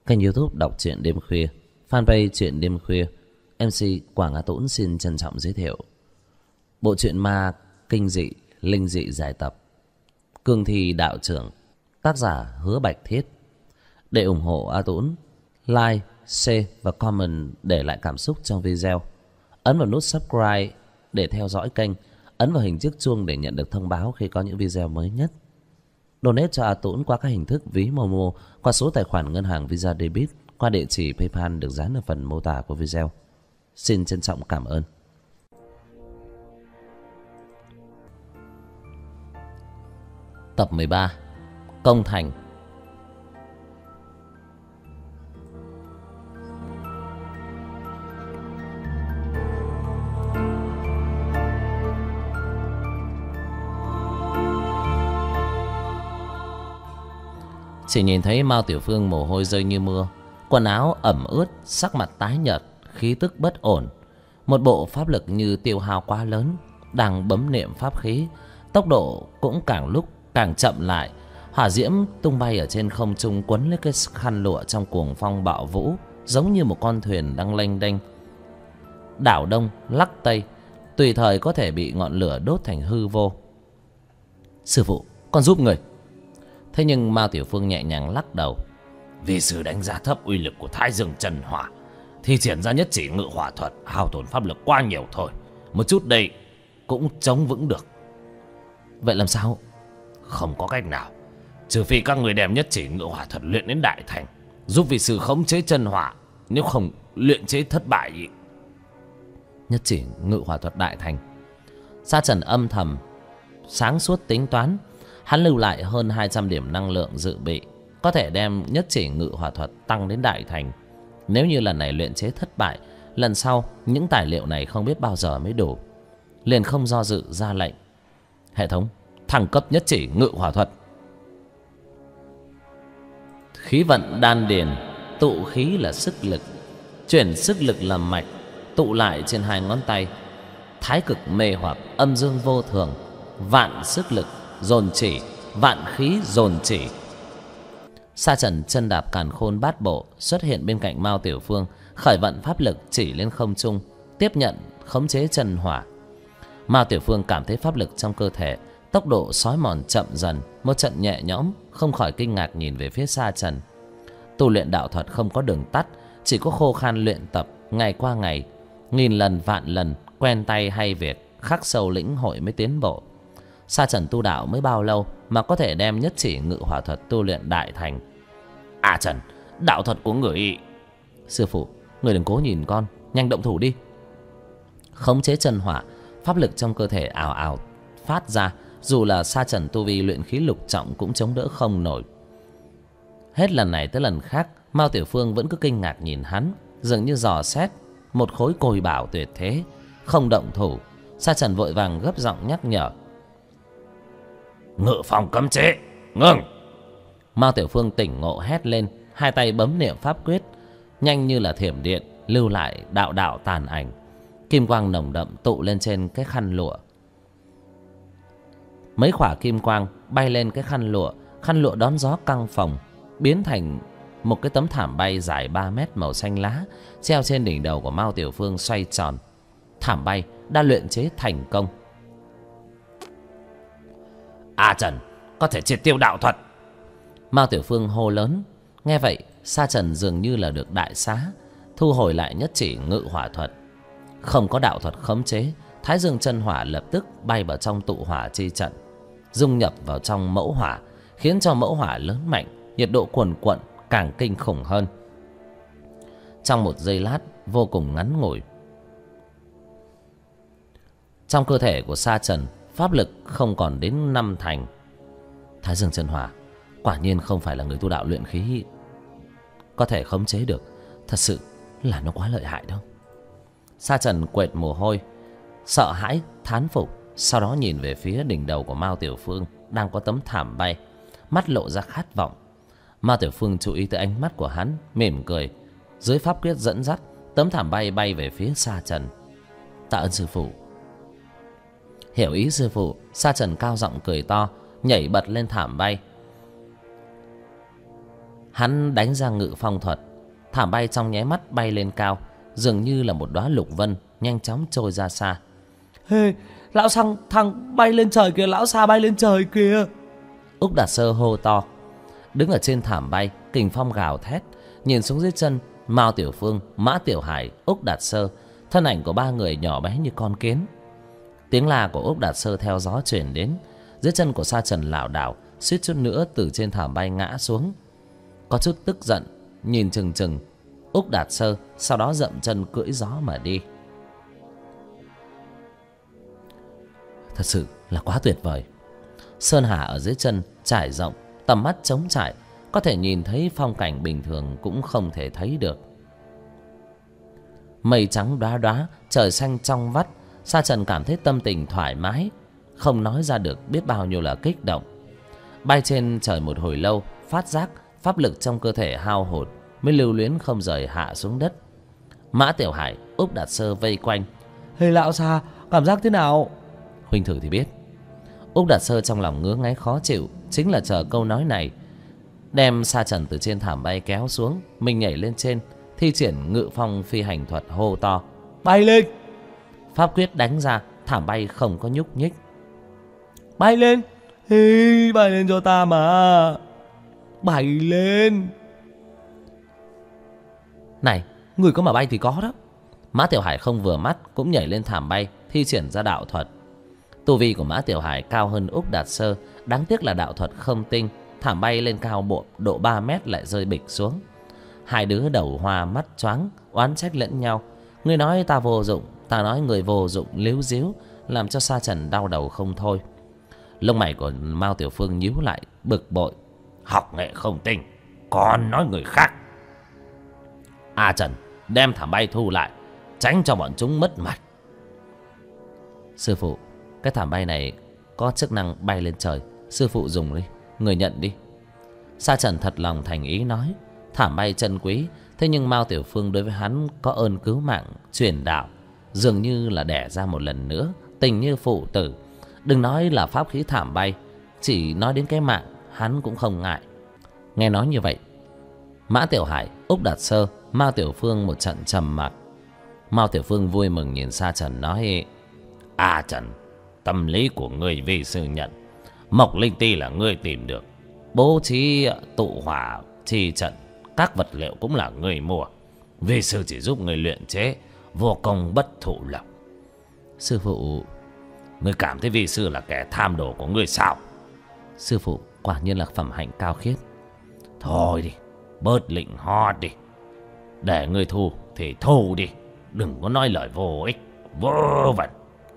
Kênh YouTube đọc truyện đêm khuya, fanpage truyện đêm khuya. MC Quảng Á Tũng xin trân trọng giới thiệu bộ truyện ma kinh dị, linh dị giải tập Cương Thi Đạo Trưởng, tác giả Hứa Bạch Thiết. Để ủng hộ A Tũng, like, share và comment để lại cảm xúc trong video. Ấn vào nút subscribe để theo dõi kênh. Ấn vào hình chiếc chuông để nhận được thông báo khi có những video mới nhất. Donate cho A Tũng qua các hình thức ví Momo, qua số tài khoản ngân hàng Visa Debit, qua địa chỉ PayPal được dán ở phần mô tả của video. Xin trân trọng cảm ơn. Tập 13, Công Thành. Chỉ nhìn thấy Mao Tiểu Phương mồ hôi rơi như mưa, quần áo ẩm ướt, sắc mặt tái nhợt, khí tức bất ổn. Một bộ pháp lực như tiêu hao quá lớn, đang bấm niệm pháp khí, tốc độ cũng càng lúc càng chậm lại. Hỏa diễm tung bay ở trên không trung quấn lấy cái khăn lụa trong cuồng phong bạo vũ, giống như một con thuyền đang lênh đênh đảo đông lắc tây, tùy thời có thể bị ngọn lửa đốt thành hư vô. Sư phụ, con giúp người. Thế nhưng Mao Tiểu Phương nhẹ nhàng lắc đầu. Vì sư đánh giá thấp uy lực của Thái Dương Chân Hỏa, thì triển ra nhất chỉ ngự hỏa thuật hao tổn pháp lực quá nhiều thôi. Một chút đây cũng chống vững được. Vậy làm sao? Không có cách nào, trừ phi các người đem nhất chỉ ngự hỏa thuật luyện đến đại thành, giúp vị sư khống chế chân hỏa. Nếu không, luyện chế thất bại. Nhất chỉ ngự hỏa thuật đại thành. Sa Trần âm thầm sáng suốt tính toán. Hắn lưu lại hơn 200 điểm năng lượng dự bị, có thể đem nhất chỉ ngự hỏa thuật tăng đến đại thành. Nếu như lần này luyện chế thất bại, lần sau những tài liệu này không biết bao giờ mới đủ. Liền không do dự ra lệnh. Hệ thống thăng cấp nhất chỉ ngự hỏa thuật. Khí vận đan điền, tụ khí là sức lực, chuyển sức lực làm mạch, tụ lại trên hai ngón tay. Thái cực mê hoặc, âm dương vô thường, vạn sức lực dồn chỉ, vạn khí dồn chỉ. Sa Trần chân đạp càn khôn bát bộ xuất hiện bên cạnh Mao Tiểu Phương, khởi vận pháp lực chỉ lên không trung, tiếp nhận khống chế chân hỏa. Mao Tiểu Phương cảm thấy pháp lực trong cơ thể tốc độ xói mòn chậm dần, một trận nhẹ nhõm, không khỏi kinh ngạc nhìn về phía Sa Trần. Tu luyện đạo thuật không có đường tắt, chỉ có khô khan luyện tập ngày qua ngày, nghìn lần vạn lần, quen tay hay việc, khắc sâu lĩnh hội mới tiến bộ. Sa Trần tu đạo mới bao lâu mà có thể đem nhất chỉ ngự hỏa thuật tu luyện đại thành? À Trần, đạo thuật của người... Sư phụ, người đừng cố nhìn con, nhanh động thủ đi. Khống chế chân hỏa, pháp lực trong cơ thể ào ào phát ra, dù là Sa Trần tu vi luyện khí lục trọng cũng chống đỡ không nổi. Hết lần này tới lần khác, Mao Tiểu Phương vẫn cứ kinh ngạc nhìn hắn, dường như dò xét một khối cồi bảo tuyệt thế, không động thủ. Sa Trần vội vàng gấp giọng nhắc nhở. Ngự phong cấm chế, ngừng. Mao Tiểu Phương tỉnh ngộ hét lên, hai tay bấm niệm pháp quyết, nhanh như là thiểm điện, lưu lại đạo đạo tàn ảnh. Kim quang nồng đậm tụ lên trên cái khăn lụa. Mấy khỏa kim quang bay lên cái khăn lụa đón gió căng phồng, biến thành một cái tấm thảm bay dài 3 mét màu xanh lá, treo trên đỉnh đầu của Mao Tiểu Phương xoay tròn. Thảm bay đã luyện chế thành công. À Trần, có thể triệt tiêu đạo thuật. Mao Tiểu Phương hô lớn. Nghe vậy, Sa Trần dường như là được đại xá, thu hồi lại nhất chỉ ngự hỏa thuật. Không có đạo thuật khống chế, Thái Dương chân hỏa lập tức bay vào trong tụ hỏa chi trận, dung nhập vào trong mẫu hỏa, khiến cho mẫu hỏa lớn mạnh, nhiệt độ cuồn cuộn càng kinh khủng hơn. Trong một giây lát vô cùng ngắn ngủi, trong cơ thể của Sa Trần pháp lực không còn đến 5 thành. Thái Dương chân hỏa quả nhiên không phải là người tu đạo luyện khí có thể khống chế được, thật sự là nó quá lợi hại đâu. Sa Trần quệt mồ hôi, sợ hãi thán phục, sau đó nhìn về phía đỉnh đầu của Mao Tiểu Phương đang có tấm thảm bay, mắt lộ ra khát vọng. Mao Tiểu Phương chú ý tới ánh mắt của hắn, mỉm cười, dưới pháp quyết dẫn dắt, tấm thảm bay bay về phía Sa Trần. Tạ ơn sư phụ. Hiểu ý sư phụ, Sa Trần cao giọng cười to, nhảy bật lên thảm bay. Hắn đánh ra ngự phong thuật, thảm bay trong nháy mắt bay lên cao, dường như là một đóa lục vân nhanh chóng trôi ra xa. Hê, lão thằng bay lên trời kìa, lão Sa bay lên trời kìa. Úc Đạt Sơ hô to. Đứng ở trên thảm bay, kình phong gào thét, nhìn xuống dưới chân Mao Tiểu Phương, Mã Tiểu Hải, Úc Đạt Sơ, thân ảnh của ba người nhỏ bé như con kiến. Tiếng la của Úc Đạt Sơ theo gió truyền đến, dưới chân của Sa Trần lảo đảo, suýt chút nữa từ trên thảm bay ngã xuống. Có chút tức giận nhìn chừng chừng Úc Đạt Sơ, sau đó dậm chân cưỡi gió mà đi. Thật sự là quá tuyệt vời. Sơn hà ở dưới chân trải rộng, tầm mắt trống trải, có thể nhìn thấy phong cảnh bình thường cũng không thể thấy được. Mây trắng đóa đóa, trời xanh trong vắt. Sa Trần cảm thấy tâm tình thoải mái, không nói ra được biết bao nhiêu là kích động. Bay trên trời một hồi lâu, phát giác pháp lực trong cơ thể hao hụt, mới lưu luyến không rời hạ xuống đất. Mã Tiểu Hải, Úc Đạt Sơ vây quanh. Hey lão Sa, cảm giác thế nào? Huynh thử thì biết. Úc Đạt Sơ trong lòng ngứa ngáy khó chịu, chính là chờ câu nói này. Đem Sa Trần từ trên thảm bay kéo xuống, mình nhảy lên trên, thi triển ngự phong phi hành thuật, hô to. Bay lên! Pháp quyết đánh ra, thảm bay không có nhúc nhích. Bay lên! Hey, bay lên cho ta mà! Bay lên! Này, người có mà bay thì có đó. Mã Tiểu Hải không vừa mắt cũng nhảy lên thảm bay, thi triển ra đạo thuật. Tu vi của Mã Tiểu Hải cao hơn Úc Đạt Sơ, đáng tiếc là đạo thuật không tinh. Thảm bay lên cao bộ độ 3 mét lại rơi bịch xuống. Hai đứa đầu hoa mắt choáng, oán trách lẫn nhau. Người nói ta vô dụng, ta nói người vô dụng, líu díu, làm cho Sa Trần đau đầu không thôi. Lông mày của Mao Tiểu Phương nhíu lại, bực bội. Học nghệ không tinh, còn nói người khác. A Trần, đem thảm bay thu lại, tránh cho bọn chúng mất mặt. Sư phụ, cái thảm bay này có chức năng bay lên trời, sư phụ dùng đi, người nhận đi. Sa Trần thật lòng thành ý nói. Thảm bay chân quý, thế nhưng Mao Tiểu Phương đối với hắn có ơn cứu mạng truyền đạo, dường như là đẻ ra một lần nữa, tình như phụ tử. Đừng nói là pháp khí thảm bay, chỉ nói đến cái mạng hắn cũng không ngại. Nghe nói như vậy, Mã Tiểu Hải, Úc Đạt Sơ, Mao Tiểu Phương một trận trầm mặc. Mao Tiểu Phương vui mừng nhìn Sa Trần nói. À Trần, tâm lý của người vi sư nhận. Mộc linh ti là ngươi tìm được, bố trí tụ hỏa chi trận, các vật liệu cũng là người mua. Vi sư chỉ giúp người luyện chế, vô công bất thụ lộc. Sư phụ, ngươi cảm thấy vi sư là kẻ tham đồ của ngươi sao? Sư phụ quả nhiên là phẩm hạnh cao khiết. Thôi đi, bớt lịnh ho đi. Để ngươi thu thì thu đi, đừng có nói lời vô ích, vớ vẩn.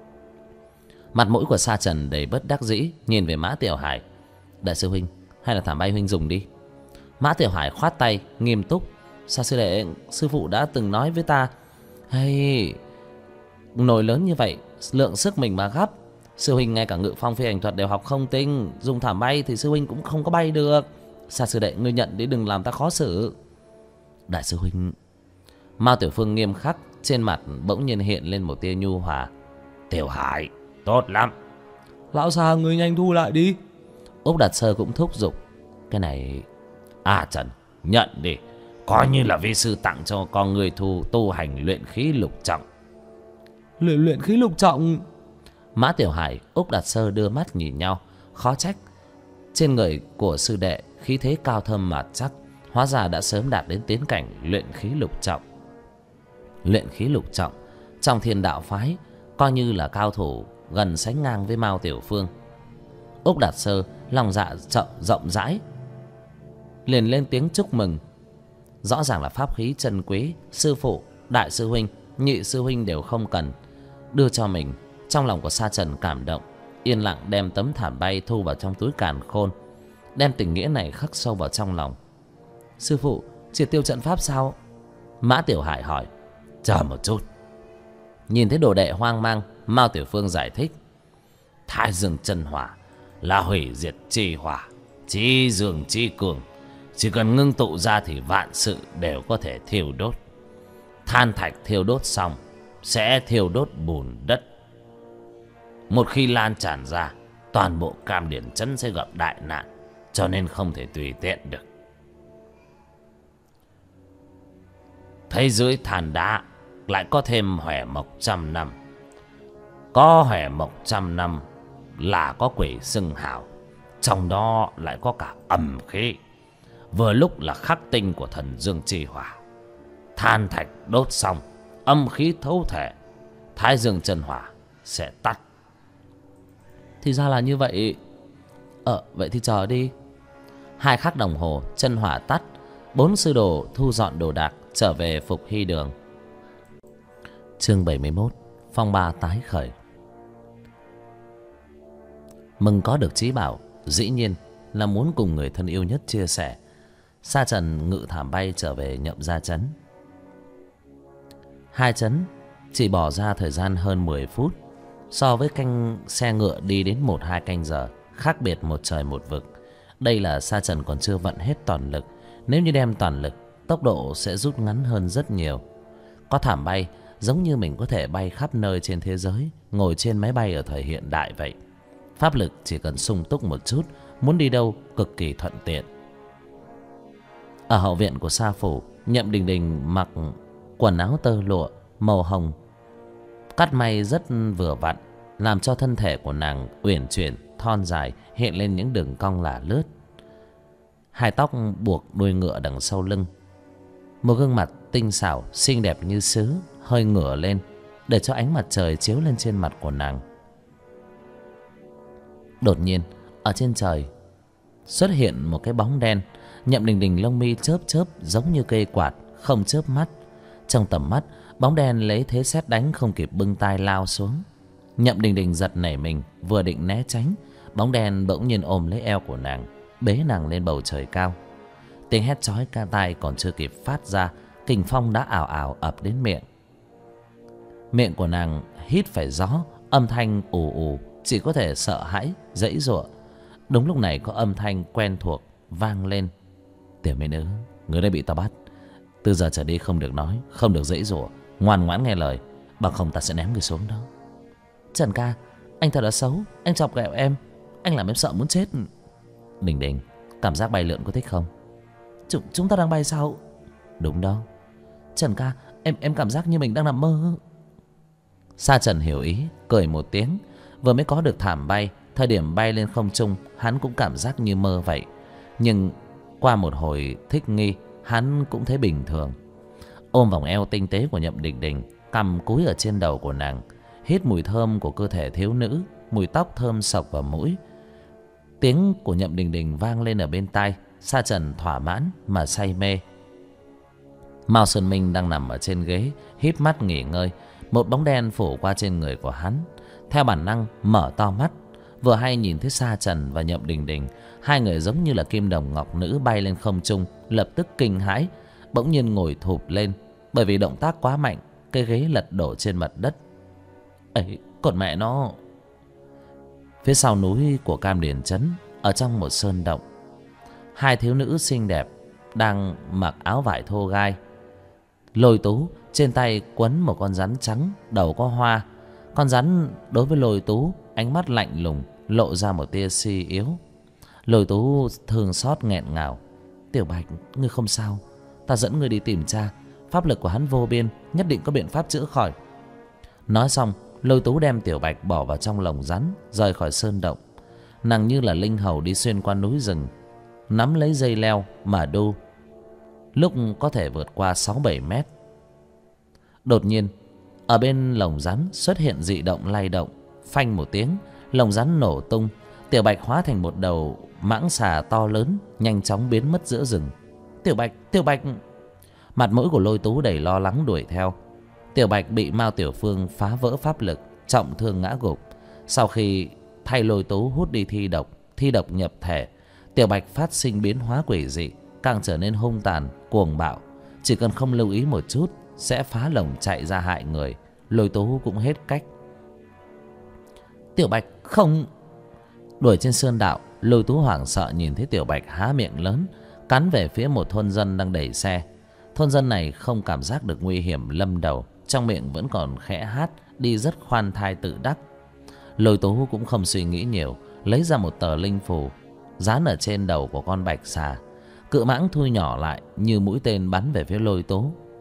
Mặt mũi của Sa Trần đầy bất đắc dĩ, nhìn về Mã Tiểu Hải. Đại sư huynh, hay là thảm bay huynh dùng đi. Mã Tiểu Hải khoát tay nghiêm túc. Sa sư đệ, sư phụ đã từng nói với ta, hay nồi lớn như vậy, lượng sức mình mà gấp. Sư huynh ngay cả ngự phong phi hành thuật đều học không tinh, dùng thảm bay thì sư huynh cũng không có bay được. Sa sư đệ, ngươi nhận đi, đừng làm ta khó xử. Đại sư huynh. Mao Tiểu Phương nghiêm khắc, trên mặt bỗng nhiên hiện lên một tia nhu hòa. Tiểu Hải, tốt lắm. Lão Sa, ngươi nhanh thu lại đi. Úc Đạt Sơ cũng thúc giục. Cái này... À Trần, nhận đi, coi như là vi sư tặng cho con người tu hành luyện khí lục trọng. Luyện khí lục trọng? Mã Tiểu Hải, Úc Đạt Sơ đưa mắt nhìn nhau, khó trách trên người của sư đệ khí thế cao thâm mạt chắc, hóa ra đã sớm đạt đến tiến cảnh luyện khí lục trọng. Luyện khí lục trọng trong Thiên Đạo phái coi như là cao thủ gần sánh ngang với Mao Tiểu Phương. Úc Đạt Sơ lòng dạ rộng rãi, liền lên tiếng chúc mừng. Rõ ràng là pháp khí chân quý, sư phụ, đại sư huynh, nhị sư huynh đều không cần đưa cho mình. Trong lòng của Sa Trần cảm động, yên lặng đem tấm thảm bay thu vào trong túi càn khôn, đem tình nghĩa này khắc sâu vào trong lòng. Sư phụ, triệt tiêu trận pháp sao? Mã Tiểu Hải hỏi. Chờ một chút. Nhìn thấy đồ đệ hoang mang, Mao Tiểu Phương giải thích. Thái dương chân hỏa là hủy diệt chi hỏa, chi dương chi cường. Chỉ cần ngưng tụ ra thì vạn sự đều có thể thiêu đốt. Than thạch thiêu đốt xong sẽ thiêu đốt bùn đất. Một khi lan tràn ra, toàn bộ Cam Điển Trấn sẽ gặp đại nạn, cho nên không thể tùy tiện được. thấy dưới than đá lại có thêm hòe mộc 100 năm. Có hòe mộc 100 năm là có quỷ xưng hào, trong đó lại có cả âm khí. Vừa lúc là khắc tinh của thần dương chi hỏa. Than thạch đốt xong, âm khí thấu thể, thái dương chân hỏa sẽ tắt. Thì ra là như vậy. Vậy thì chờ đi. 2 khắc đồng hồ, chân hỏa tắt. 4 sư đồ thu dọn đồ đạc trở về Phục Hy Đường. Chương 71. Phong ba tái khởi. Mừng có được chí bảo, dĩ nhiên là muốn cùng người thân yêu nhất chia sẻ. Sa Trần ngự thảm bay trở về Nhậm Gia trấn. 2 trấn chỉ bỏ ra thời gian hơn 10 phút. So với canh xe ngựa đi đến 1-2 canh giờ, khác biệt một trời một vực. Đây là Sa Trần còn chưa vận hết toàn lực. Nếu như đem toàn lực, tốc độ sẽ rút ngắn hơn rất nhiều. Có thảm bay, giống như mình có thể bay khắp nơi trên thế giới, ngồi trên máy bay ở thời hiện đại vậy. Pháp lực chỉ cần sung túc một chút, muốn đi đâu cực kỳ thuận tiện. Ở hậu viện của Sa phủ, Nhậm Đình Đình mặc quần áo tơ lụa màu hồng, cắt may rất vừa vặn, làm cho thân thể của nàng uyển chuyển, thon dài, hiện lên những đường cong lả lướt. 2 tóc buộc đuôi ngựa đằng sau lưng, một gương mặt tinh xảo xinh đẹp như sứ hơi ngửa lên để cho ánh mặt trời chiếu lên trên mặt của nàng. Đột nhiên ở trên trời xuất hiện một cái bóng đen. Nhậm Đình Đình lông mi chớp chớp giống như cây quạt, không chớp mắt. Trong tầm mắt, bóng đen lấy thế sét đánh không kịp bưng tay lao xuống. Nhậm Đình Đình giật nảy mình, vừa định né tránh, bóng đen bỗng nhiên ôm lấy eo của nàng, bế nàng lên bầu trời cao. Tiếng hét chói tai còn chưa kịp phát ra, kình phong đã ào ào ập đến miệng. Miệng của nàng hít phải gió, âm thanh ù ù, chỉ có thể sợ hãi giãy giụa. Đúng lúc này có âm thanh quen thuộc vang lên: "Tiểu mỹ nữ, người đây bị ta bắt. Từ giờ trở đi không được nói, không được giãy giụa, ngoan ngoãn nghe lời, bằng không ta sẽ ném người xuống đó." "Trần ca, anh thật là xấu, anh chọc ghẹo em, anh làm em sợ muốn chết." "Đình Đình, cảm giác bay lượn có thích không?" Chúng ta đang bay sao?" "Đúng đó." "Trần ca, em cảm giác như mình đang nằm mơ." Sa Trần hiểu ý, cười một tiếng. Vừa mới có được thảm bay, thời điểm bay lên không trung, hắn cũng cảm giác như mơ vậy. Nhưng qua một hồi thích nghi, hắn cũng thấy bình thường. Ôm vòng eo tinh tế của Nhậm Đình Đình, cằm cúi ở trên đầu của nàng, hít mùi thơm của cơ thể thiếu nữ, mùi tóc thơm sộc vào mũi. Tiếng của Nhậm Đình Đình vang lên ở bên tai. Sa Trần thỏa mãn mà say mê. Mao Sơn Minh đang nằm ở trên ghế, híp mắt nghỉ ngơi. Một bóng đen phủ qua trên người của hắn. Theo bản năng mở to mắt, vừa hay nhìn thấy Sa Trần và Nhậm Đình Đình. 2 người giống như là kim đồng ngọc nữ bay lên không trung, lập tức kinh hãi, bỗng nhiên ngồi thụp lên. Bởi vì động tác quá mạnh, cái ghế lật đổ trên mặt đất. Ấy, còn mẹ nó! Phía sau núi của Cam Điền trấn, ở trong một sơn động, 2 thiếu nữ xinh đẹp đang mặc áo vải thô gai. Lôi Tú trên tay quấn một con rắn trắng, đầu có hoa. Con rắn đối với Lôi Tú ánh mắt lạnh lùng, lộ ra một tia suy yếu. Lôi Tú thương xót nghẹn ngào: "Tiểu Bạch, ngươi không sao, ta dẫn ngươi đi tìm cha. Pháp lực của hắn vô biên, nhất định có biện pháp chữa khỏi." Nói xong, Lôi Tú đem Tiểu Bạch bỏ vào trong lồng rắn, rời khỏi sơn động. Nàng như là linh hầu đi xuyên qua núi rừng, nắm lấy dây leo mà đu, lúc có thể vượt qua 6-7 mét. Đột nhiên ở bên lồng rắn xuất hiện dị động lay động. Phanh một tiếng, lồng rắn nổ tung. Tiểu Bạch hóa thành một đầu mãng xà to lớn, nhanh chóng biến mất giữa rừng. Tiểu Bạch!" Mặt mũi của Lôi Tú đầy lo lắng đuổi theo. Tiểu Bạch bị Mao Tiểu Phương phá vỡ pháp lực, trọng thương ngã gục. Sau khi thay Lôi Tú hút đi thi độc nhập thể, Tiểu Bạch phát sinh biến hóa quỷ dị, càng trở nên hung tàn, cuồng bạo. Chỉ cần không lưu ý một chút sẽ phá lồng chạy ra hại người. Lôi Tú cũng hết cách. "Tiểu Bạch không!" Đuổi trên sơn đạo, Lôi Tú hoảng sợ nhìn thấy Tiểu Bạch há miệng lớn, cắn về phía một thôn dân đang đẩy xe. Thôn dân này không cảm giác được nguy hiểm lâm đầu, trong miệng vẫn còn khẽ hát, đi rất khoan thai tự đắc. Lôi Tú cũng không suy nghĩ nhiều, lấy ra một tờ linh phù, dán ở trên đầu của con bạch xà. Cự mãng thui nhỏ lại như mũi tên bắn về phía Lôi Tú.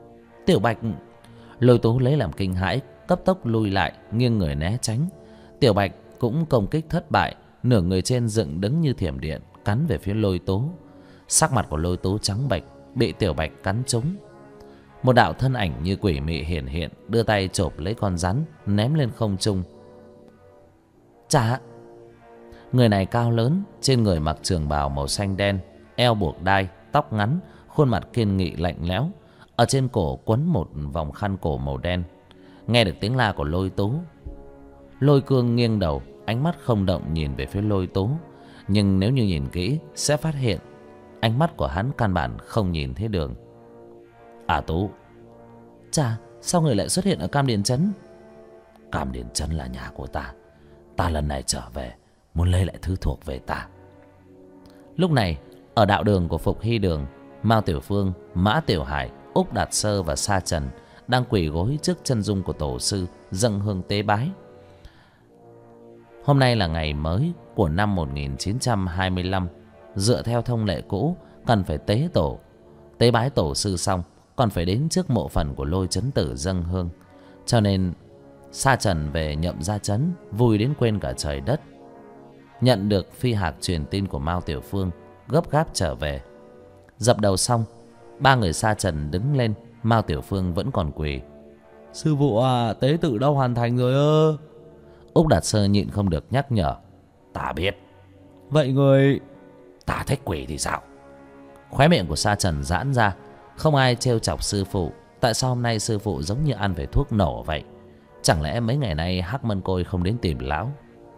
Tiểu Bạch. Lôi Tú lấy làm kinh hãi, cấp tốc lui lại, nghiêng người né tránh. Tiểu Bạch cũng công kích thất bại, nửa người trên dựng đứng như thiểm điện, cắn về phía Lôi Tú. Sắc mặt của Lôi Tú trắng bệch, bị Tiểu Bạch cắn trúng. Một đạo thân ảnh như quỷ mị hiển hiện, đưa tay chộp lấy con rắn, ném lên không trung. Chà! Người này cao lớn, trên người mặc trường bào màu xanh đen, eo buộc đai, tóc ngắn, khuôn mặt kiên nghị lạnh lẽo. Ở trên cổ quấn một vòng khăn cổ màu đen. Nghe được tiếng la của Lôi Tú, Lôi Cương nghiêng đầu, ánh mắt không động nhìn về phía Lôi Tú. Nhưng nếu như nhìn kỹ sẽ phát hiện ánh mắt của hắn căn bản không nhìn thấy đường. À Tú. Chà, sao người lại xuất hiện ở Cam Điền Trấn? Cam Điền Trấn là nhà của ta. Ta lần này trở về muốn lấy lại thứ thuộc về ta. Lúc này ở đạo đường của Phục Hy Đường, Mao Tiểu Phương, Mã Tiểu Hải, Úc Đạt Sơ và Sa Trần đang quỳ gối trước chân dung của tổ sư, dâng hương tế bái. Hôm nay là ngày mới của năm 1925. Dựa theo thông lệ cũ, cần phải tế bái tổ sư xong, còn phải đến trước mộ phần của Lôi Chấn Tử dâng hương. Cho nên Sa Trần về Nhậm Gia Trấn vui đến quên cả trời đất. Nhận được phi hạc truyền tin của Mao Tiểu Phương, gấp gáp trở về. Dập đầu xong, ba người Sa Trần đứng lên. Mao Tiểu Phương vẫn còn quỳ. Sư phụ à, tế tự đã hoàn thành rồi ơ. Úc Đạt Sơ nhịn không được nhắc nhở. Ta biết. Vậy người... Ta thích quỳ thì sao? Khóe miệng của Sa Trần giãn ra. Không ai trêu chọc sư phụ. Tại sao hôm nay sư phụ giống như ăn phải thuốc nổ vậy? Chẳng lẽ mấy ngày nay Hắc Mân Côi không đến tìm lão?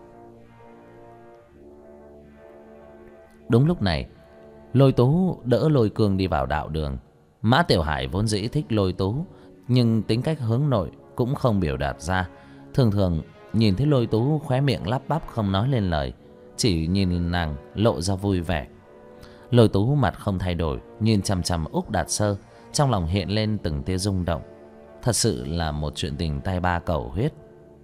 Đúng lúc này, Lôi Tú đỡ Lôi Cương đi vào đạo đường. Mã Tiểu Hải vốn dĩ thích Lôi Tú, nhưng tính cách hướng nội cũng không biểu đạt ra. Thường thường nhìn thấy Lôi Tú khóe miệng lắp bắp không nói lên lời, chỉ nhìn nàng lộ ra vui vẻ. Lôi Tú mặt không thay đổi, nhìn chằm chằm Úc Đạt Sơ, trong lòng hiện lên từng tia rung động. Thật sự là một chuyện tình tay ba cầu huyết.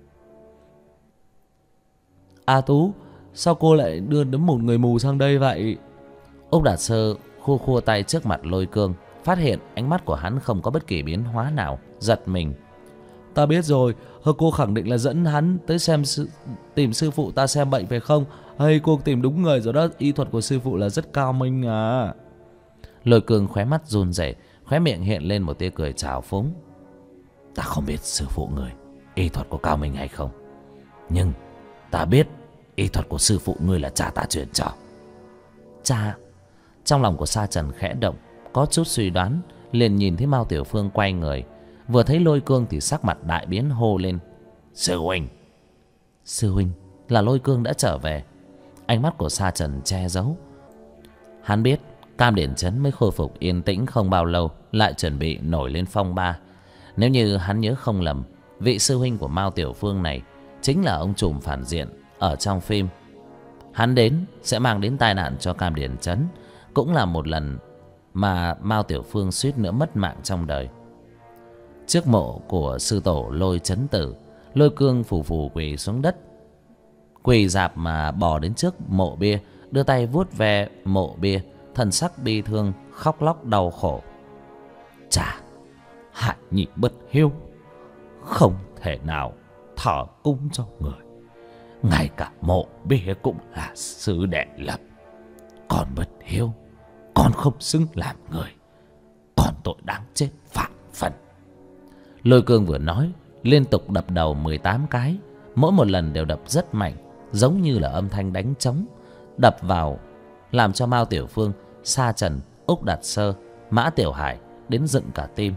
A Tú, sao cô lại đưa đấm một người mù sang đây vậy? Úc Đạt Sơ khua khua tay trước mặt Lôi Cương, phát hiện ánh mắt của hắn không có bất kỳ biến hóa nào, giật mình. Ta biết rồi, cô khẳng định là dẫn hắn tới tìm sư phụ ta xem bệnh phải không? Hay cô tìm đúng người rồi đó, y thuật của sư phụ là rất cao minh à. Lôi Cương khóe mắt run rẩy, khóe miệng hiện lên một tia cười trào phúng. Ta không biết sư phụ người y thuật có cao minh hay không, nhưng ta biết y thuật của sư phụ ngươi là cha ta truyền cho. Cha? Trong lòng của Sa Trần khẽ động, có chút suy đoán, liền nhìn thấy Mao Tiểu Phương quay người. Vừa thấy Lôi Cương thì sắc mặt đại biến, hô lên. Sư huynh! Sư huynh là Lôi Cương đã trở về. Ánh mắt của Sa Trần che giấu. Hắn biết Cam Điền Trấn mới khôi phục yên tĩnh không bao lâu, lại chuẩn bị nổi lên phong ba. Nếu như hắn nhớ không lầm, vị sư huynh của Mao Tiểu Phương này chính là ông trùm phản diện ở trong phim. Hắn đến sẽ mang đến tai nạn cho Cam Điền Trấn, cũng là một lần mà Mao Tiểu Phương suýt nữa mất mạng trong đời. Trước mộ của sư tổ Lôi Chấn Tử, Lôi Cương phù phù quỳ xuống đất, quỳ rạp mà bò đến trước mộ bia, đưa tay vuốt ve mộ bia, thần sắc bi thương, khóc lóc đau khổ. Chà, hại nhị bất hiếu, không thể nào thờ cúng cho người. Ngay cả mộ bia cũng là sư đệ lập. Con bất hiếu, con không xứng làm người, con tội đáng chết vạn phần. Lôi Cương vừa nói, liên tục đập đầu 18 cái, mỗi một lần đều đập rất mạnh, giống như là âm thanh đánh trống, đập vào làm cho Mao Tiểu Phương, Sa Trần, Úc Đạt Sơ, Mã Tiểu Hải đến dựng cả tim.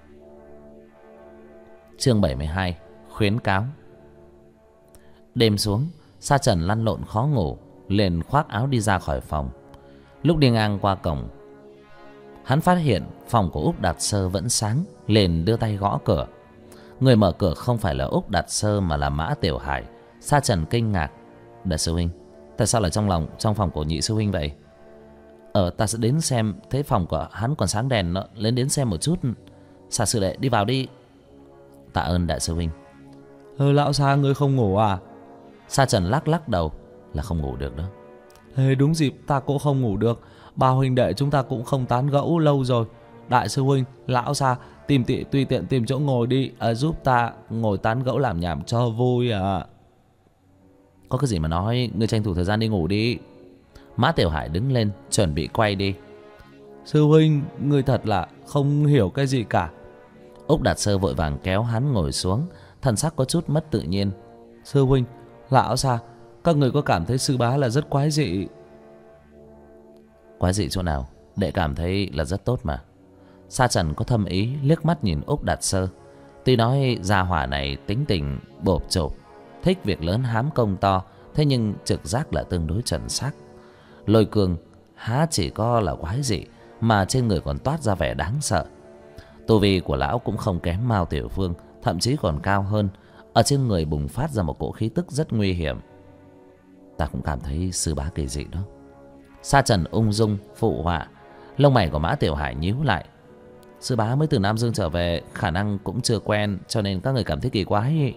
Chương 72: Khuyến cáo. Đêm xuống, Sa Trần lăn lộn khó ngủ, liền khoác áo đi ra khỏi phòng. Lúc đi ngang qua cổng, hắn phát hiện phòng của Úc Đạt Sơ vẫn sáng, liền đưa tay gõ cửa. Người mở cửa không phải là Úc Đạt Sơ mà là Mã Tiểu Hải. Sa Trần kinh ngạc. Đại sư huynh, tại sao lại trong phòng của nhị sư huynh vậy? Ta sẽ đến xem, thấy phòng của hắn còn sáng đèn, nó lên đến xem một chút. Sa sư đệ, đi vào đi. Tạ ơn đại sư huynh. Lão Sa, ngươi không ngủ à? Sa Trần lắc lắc đầu. Là không ngủ được đó. Đúng dịp ta cũng không ngủ được. Ba huynh đệ chúng ta cũng không tán gẫu lâu rồi. Đại sư huynh, lão xa, tùy tiện tìm chỗ ngồi đi, giúp ta ngồi tán gẫu làm nhảm cho vui à. Có cái gì mà nói, ngươi tranh thủ thời gian đi ngủ đi. Mã Tiểu Hải đứng lên chuẩn bị quay đi. Sư huynh, ngươi thật là không hiểu cái gì cả. Úc Đạt Sơ vội vàng kéo hắn ngồi xuống, thần sắc có chút mất tự nhiên. Sư huynh, lão xa, các người có cảm thấy sư bá là rất quái dị? Quái dị chỗ nào? Đệ cảm thấy là rất tốt mà. Sa Trần có thâm ý liếc mắt nhìn Úc Đạt Sơ. Tuy nói gia hỏa này tính tình bộp chộp, thích việc lớn hám công to, thế nhưng trực giác là tương đối chuẩn xác. Lôi Cương há chỉ có là quái dị, mà trên người còn toát ra vẻ đáng sợ. Tu vi của lão cũng không kém Mao Tiểu Phương, thậm chí còn cao hơn. Ở trên người bùng phát ra một cỗ khí tức rất nguy hiểm. Ta cũng cảm thấy sư bá kỳ dị đó. Sa Trần ung dung phụ họa. Lông mày của Mã Tiểu Hải nhíu lại. Sư bá mới từ Nam Dương trở về, khả năng cũng chưa quen, cho nên các người cảm thấy kỳ quái.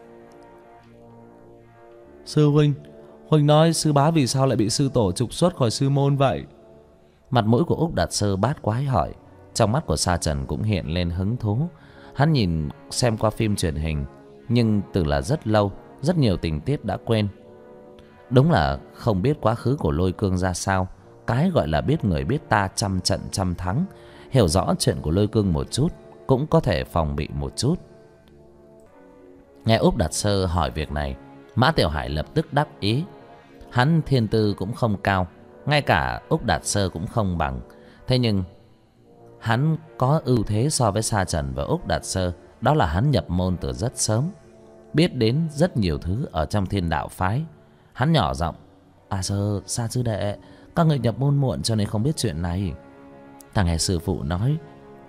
Sư huynh, huynh nói sư bá vì sao lại bị sư tổ trục xuất khỏi sư môn vậy? Mặt mũi của Úc Đạt Sơ bát quái hỏi. Trong mắt của Sa Trần cũng hiện lên hứng thú. Hắn nhìn xem qua phim truyền hình, nhưng từ là rất lâu, rất nhiều tình tiết đã quên. Đúng là không biết quá khứ của Lôi Cương ra sao. Cái gọi là biết người biết ta, trăm trận trăm thắng. Hiểu rõ chuyện của Lôi Cương một chút, cũng có thể phòng bị một chút. Nghe Úc Đạt Sơ hỏi việc này, Mã Tiểu Hải lập tức đáp ý. Hắn thiên tư cũng không cao, ngay cả Úc Đạt Sơ cũng không bằng. Thế nhưng hắn có ưu thế so với Sa Trần và Úc Đạt Sơ. Đó là hắn nhập môn từ rất sớm, biết đến rất nhiều thứ ở trong Thiên Đạo phái. Hắn nhỏ giọng: Sa sư đệ, các người nhập môn muộn cho nên không biết chuyện này. Ta nghe sư phụ nói,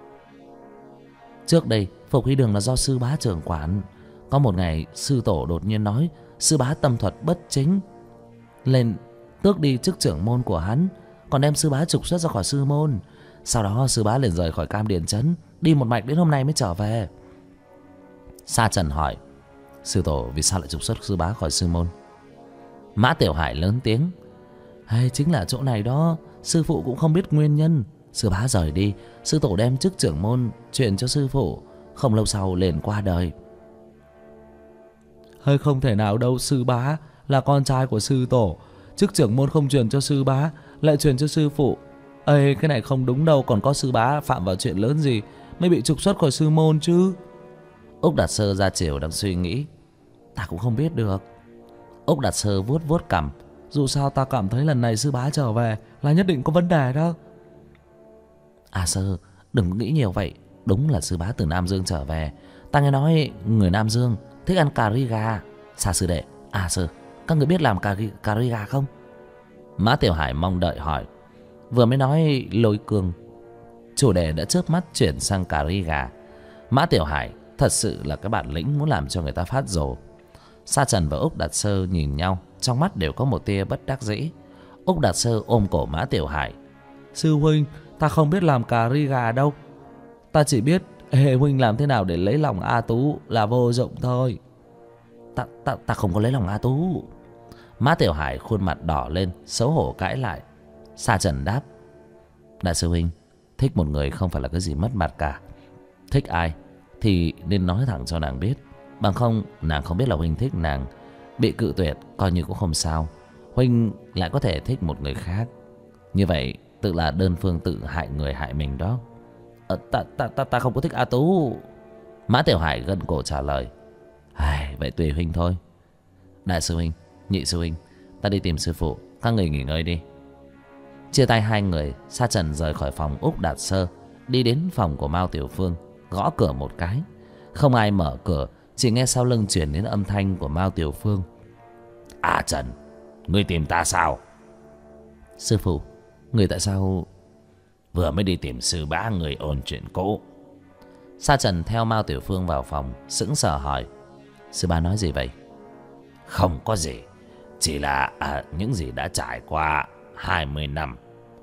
trước đây Phục Hy Đường là do sư bá trưởng quản. Có một ngày sư tổ đột nhiên nói sư bá tâm thuật bất chính, lên tước đi chức trưởng môn của hắn, còn đem sư bá trục xuất ra khỏi sư môn. Sau đó sư bá liền rời khỏi Cam Điền Trấn, đi một mạch đến hôm nay mới trở về. Sa Trần hỏi: sư tổ vì sao lại trục xuất sư bá khỏi sư môn? Mã Tiểu Hải lớn tiếng: hay chính là chỗ này đó, sư phụ cũng không biết nguyên nhân. Sư bá rời đi, sư tổ đem chức trưởng môn truyền cho sư phụ, không lâu sau liền qua đời. Hơi không thể nào đâu, sư bá là con trai của sư tổ, chức trưởng môn không truyền cho sư bá lại truyền cho sư phụ. Ê, cái này không đúng đâu, còn có sư bá phạm vào chuyện lớn gì mới bị trục xuất khỏi sư môn chứ? Úc Đạt Sơ ra chiều đang suy nghĩ. Ta cũng không biết được. Úc Đạt Sơ vuốt vuốt cằm. Dù sao ta cảm thấy lần này sư bá trở về là nhất định có vấn đề đó. Sơ, đừng có nghĩ nhiều vậy. Đúng là sư bá từ Nam Dương trở về. Ta nghe nói người Nam Dương thích ăn cà ri gà. Sa sư đệ, Sơ, các người biết làm cà ri gà không? Mã Tiểu Hải mong đợi hỏi. Vừa mới nói Lôi Cương, chủ đề đã chớp mắt chuyển sang cà ri gà. Mã Tiểu Hải thật sự là cái bản lĩnh muốn làm cho người ta phát rồ. Sa Trần và Úc Đạt Sơ nhìn nhau, trong mắt đều có một tia bất đắc dĩ. Úc Đạt Sơ ôm cổ Mã Tiểu Hải: sư huynh, ta không biết làm cà ri gà đâu. Ta chỉ biết hệ huynh làm thế nào để lấy lòng A Tú là vô dụng thôi. Ta không có lấy lòng A Tú. Mã Tiểu Hải khuôn mặt đỏ lên, xấu hổ cãi lại. Sa Trần đáp: đại sư huynh, thích một người không phải là cái gì mất mặt cả. Thích ai thì nên nói thẳng cho nàng biết, bằng không nàng không biết là huynh thích nàng. Bị cự tuyệt coi như cũng không sao, huynh lại có thể thích một người khác. Như vậy tự là đơn phương tự hại người hại mình đó. Ta không có thích A Tú. Mã Tiểu Hải gân cổ trả lời. Vậy tùy huynh thôi. Đại sư huynh, nhị sư huynh, ta đi tìm sư phụ, các người nghỉ ngơi đi. Chia tay hai người, Sa Trần rời khỏi phòng Úc Đạt Sơ, đi đến phòng của Mao Tiểu Phương, gõ cửa một cái. Không ai mở cửa, chỉ nghe sau lưng truyền đến âm thanh của Mao Tiểu Phương. Trần, ngươi tìm ta sao? Sư phụ, người tại sao? Vừa mới đi tìm sư bá người ôn chuyện cũ. Sa Trần theo Mao Tiểu Phương vào phòng, sững sờ hỏi: sư bá nói gì vậy? Không có gì, chỉ là những gì đã trải qua 20 năm.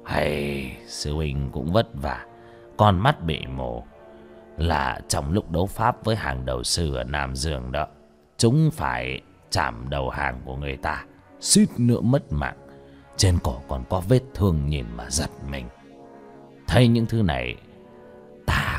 Sư huynh cũng vất vả, con mắt bị mù là trong lúc đấu pháp với hàng đầu sư ở Nam Dương đó. Chúng phải chạm đầu hàng của người ta, suýt nữa mất mạng. Trên cổ còn có vết thương nhìn mà giật mình. Thấy những thứ này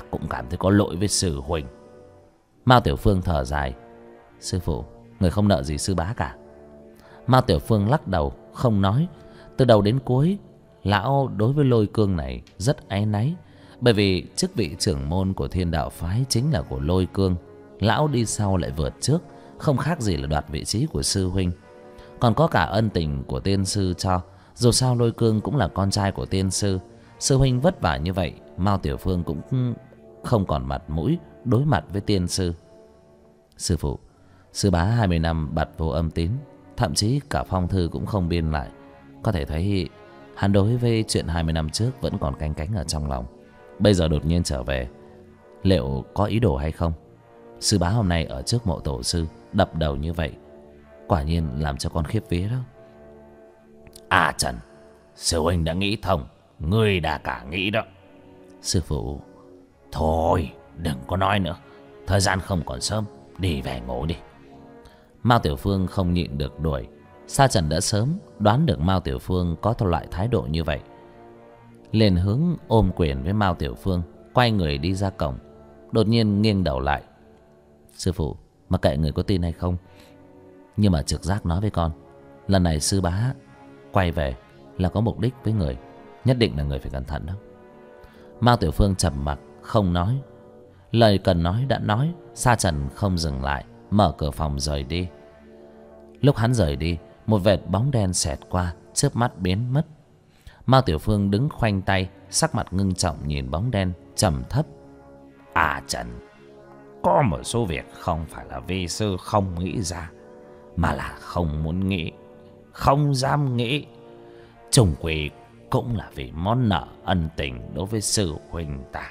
cũng cảm thấy có lỗi với sư huynh. Mao Tiểu Phương thở dài. Sư phụ, người không nợ gì sư bá cả. Mao Tiểu Phương lắc đầu không nói. Từ đầu đến cuối, lão đối với Lôi Cương này rất áy náy. Bởi vì chức vị trưởng môn của Thiên Đạo phái chính là của Lôi Cương. Lão đi sau lại vượt trước, không khác gì là đoạt vị trí của sư huynh. Còn có cả ân tình của tiên sư cho. Dù sao Lôi Cương cũng là con trai của tiên sư. Sư huynh vất vả như vậy, Mao Tiểu Phương cũng không còn mặt mũi đối mặt với tiên sư. Sư phụ, sư bá 20 năm bặt vô âm tín, thậm chí cả phong thư cũng không biên lại. Có thể thấy hắn đối với chuyện 20 năm trước vẫn còn canh cánh ở trong lòng. Bây giờ đột nhiên trở về, liệu có ý đồ hay không? Sư bá hôm nay ở trước mộ tổ sư đập đầu như vậy, quả nhiên làm cho con khiếp vía đó. À Trần, sư huynh đã nghĩ thông, ngươi đã cả nghĩ đó. Sư phụ, thôi đừng có nói nữa, thời gian không còn sớm, đi về ngủ đi. Mao Tiểu Phương không nhịn được đuổi. Sa Trần đã sớm đoán được Mao Tiểu Phương có loại thái độ như vậy, liền hướng ôm quyền với Mao Tiểu Phương, quay người đi ra cổng. Đột nhiên nghiêng đầu lại. Sư phụ, mặc kệ người có tin hay không, nhưng mà trực giác nói với con, lần này sư bá quay về là có mục đích với người, nhất định là người phải cẩn thận đó. Mao Tiểu Phương trầm mặc không nói. Lời cần nói đã nói. Sa Trần không dừng lại, mở cửa phòng rời đi. Lúc hắn rời đi, một vệt bóng đen xẹt qua, chớp mắt biến mất. Mao Tiểu Phương đứng khoanh tay, sắc mặt ngưng trọng nhìn bóng đen, trầm thấp. À Trần, có một số việc không phải là vi sư không nghĩ ra, mà là không muốn nghĩ, không dám nghĩ. Chung quy cũng là vì món nợ ân tình đối với sư huynh ta.